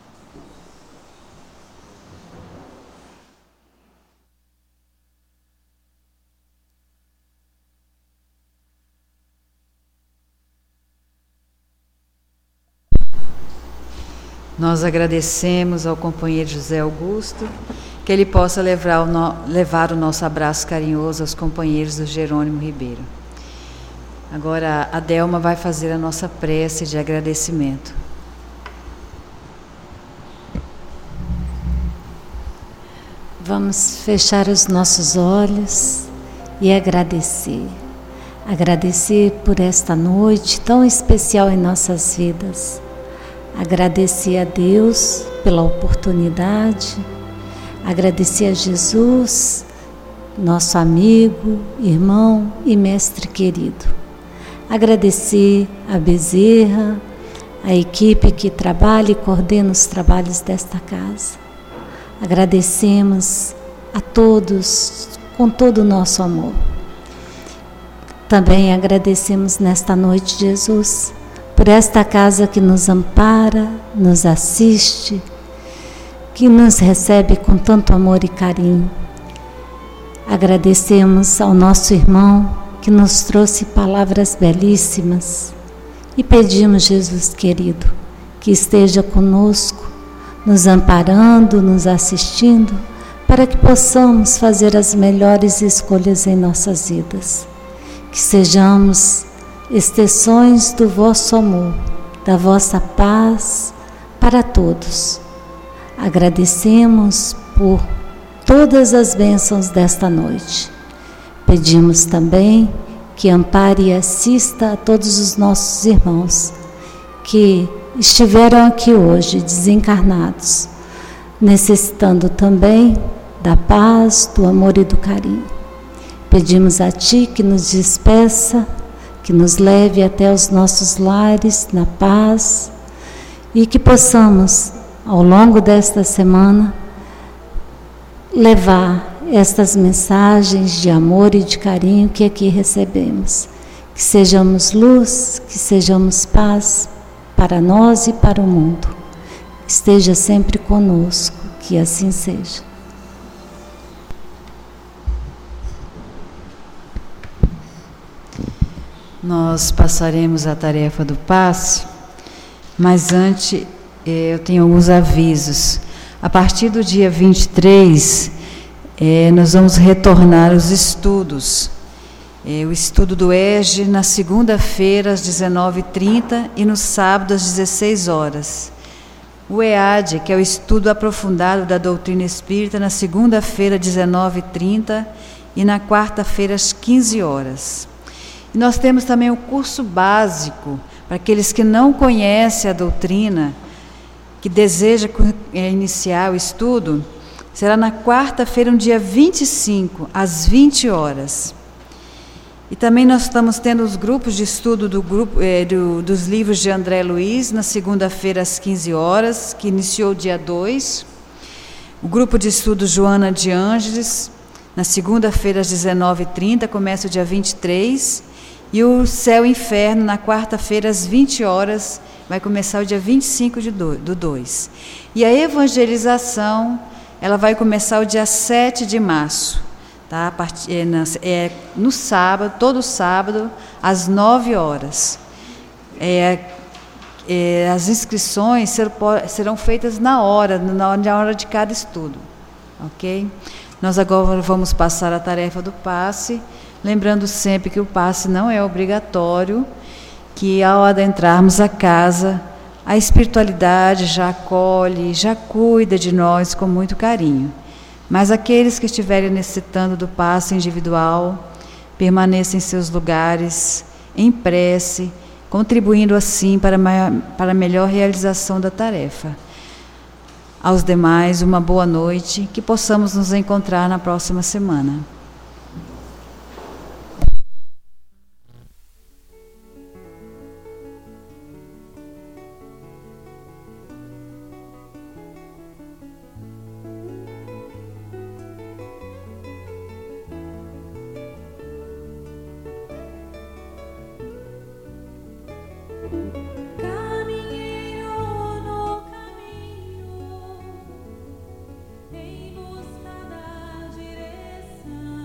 Nós agradecemos ao companheiro José Augusto, que ele possa levar o, no, levar o nosso abraço carinhoso aos companheiros do Jerônimo Ribeiro. Agora a Delma vai fazer a nossa prece de agradecimento. Vamos fechar os nossos olhos e agradecer. Agradecer por esta noite tão especial em nossas vidas. Agradecer a Deus pela oportunidade, agradecer a Jesus, nosso amigo, irmão e mestre querido. Agradecer a Bezerra, a equipe que trabalha e coordena os trabalhos desta casa. Agradecemos a todos com todo o nosso amor. Também agradecemos nesta noite, Jesus, por esta casa que nos ampara, nos assiste, que nos recebe com tanto amor e carinho. Agradecemos ao nosso irmão que nos trouxe palavras belíssimas e pedimos, Jesus querido, que esteja conosco, nos amparando, nos assistindo, para que possamos fazer as melhores escolhas em nossas vidas. Que sejamos extensões do vosso amor, da vossa paz para todos. Agradecemos por todas as bênçãos desta noite. Pedimos também que ampare e assista a todos os nossos irmãos que estiveram aqui hoje desencarnados, necessitando também da paz, do amor e do carinho. Pedimos a Ti que nos despeça, que nos leve até os nossos lares na paz e que possamos, ao longo desta semana, levar estas mensagens de amor e de carinho que aqui recebemos. Que sejamos luz, que sejamos paz para nós e para o mundo. Esteja sempre conosco, que assim seja. Nós passaremos a tarefa do passe, mas antes eu tenho alguns avisos. A partir do dia vinte e três, eh, nós vamos retornar os estudos. Eh, o estudo do E G na segunda-feira às dezenove e trinta e no sábado às dezesseis horas. O E A D, que é o estudo aprofundado da doutrina espírita, na segunda-feira às dezenove e trinta e na quarta-feira às quinze horas. E nós temos também o curso básico, para aqueles que não conhecem a doutrina, que deseja iniciar o estudo, será na quarta-feira, no dia vinte e cinco, às vinte horas. E também nós estamos tendo os grupos de estudo do grupo, eh, do, dos livros de André Luiz, na segunda-feira, às quinze horas, que iniciou dia dois. O grupo de estudo Joana de Ângeles, na segunda-feira, às dezenove e trinta, começa o dia vinte e três. E o Céu e Inferno, na quarta-feira, às vinte horas, vai começar o dia vinte e cinco do dois. E a evangelização, ela vai começar o dia sete de março, tá? A part... é, na... é no sábado, todo sábado, às nove horas. É... É... As inscrições serão feitas na hora, na hora de cada estudo, ok? Nós agora vamos passar a tarefa do passe, lembrando sempre que o passe não é obrigatório, que ao adentrarmos a casa, a espiritualidade já acolhe, já cuida de nós com muito carinho. Mas aqueles que estiverem necessitando do passe individual, permaneçam em seus lugares, em prece, contribuindo assim para, para a melhor realização da tarefa. Aos demais, uma boa noite, que possamos nos encontrar na próxima semana. Em busca da direção.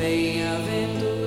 sem havendo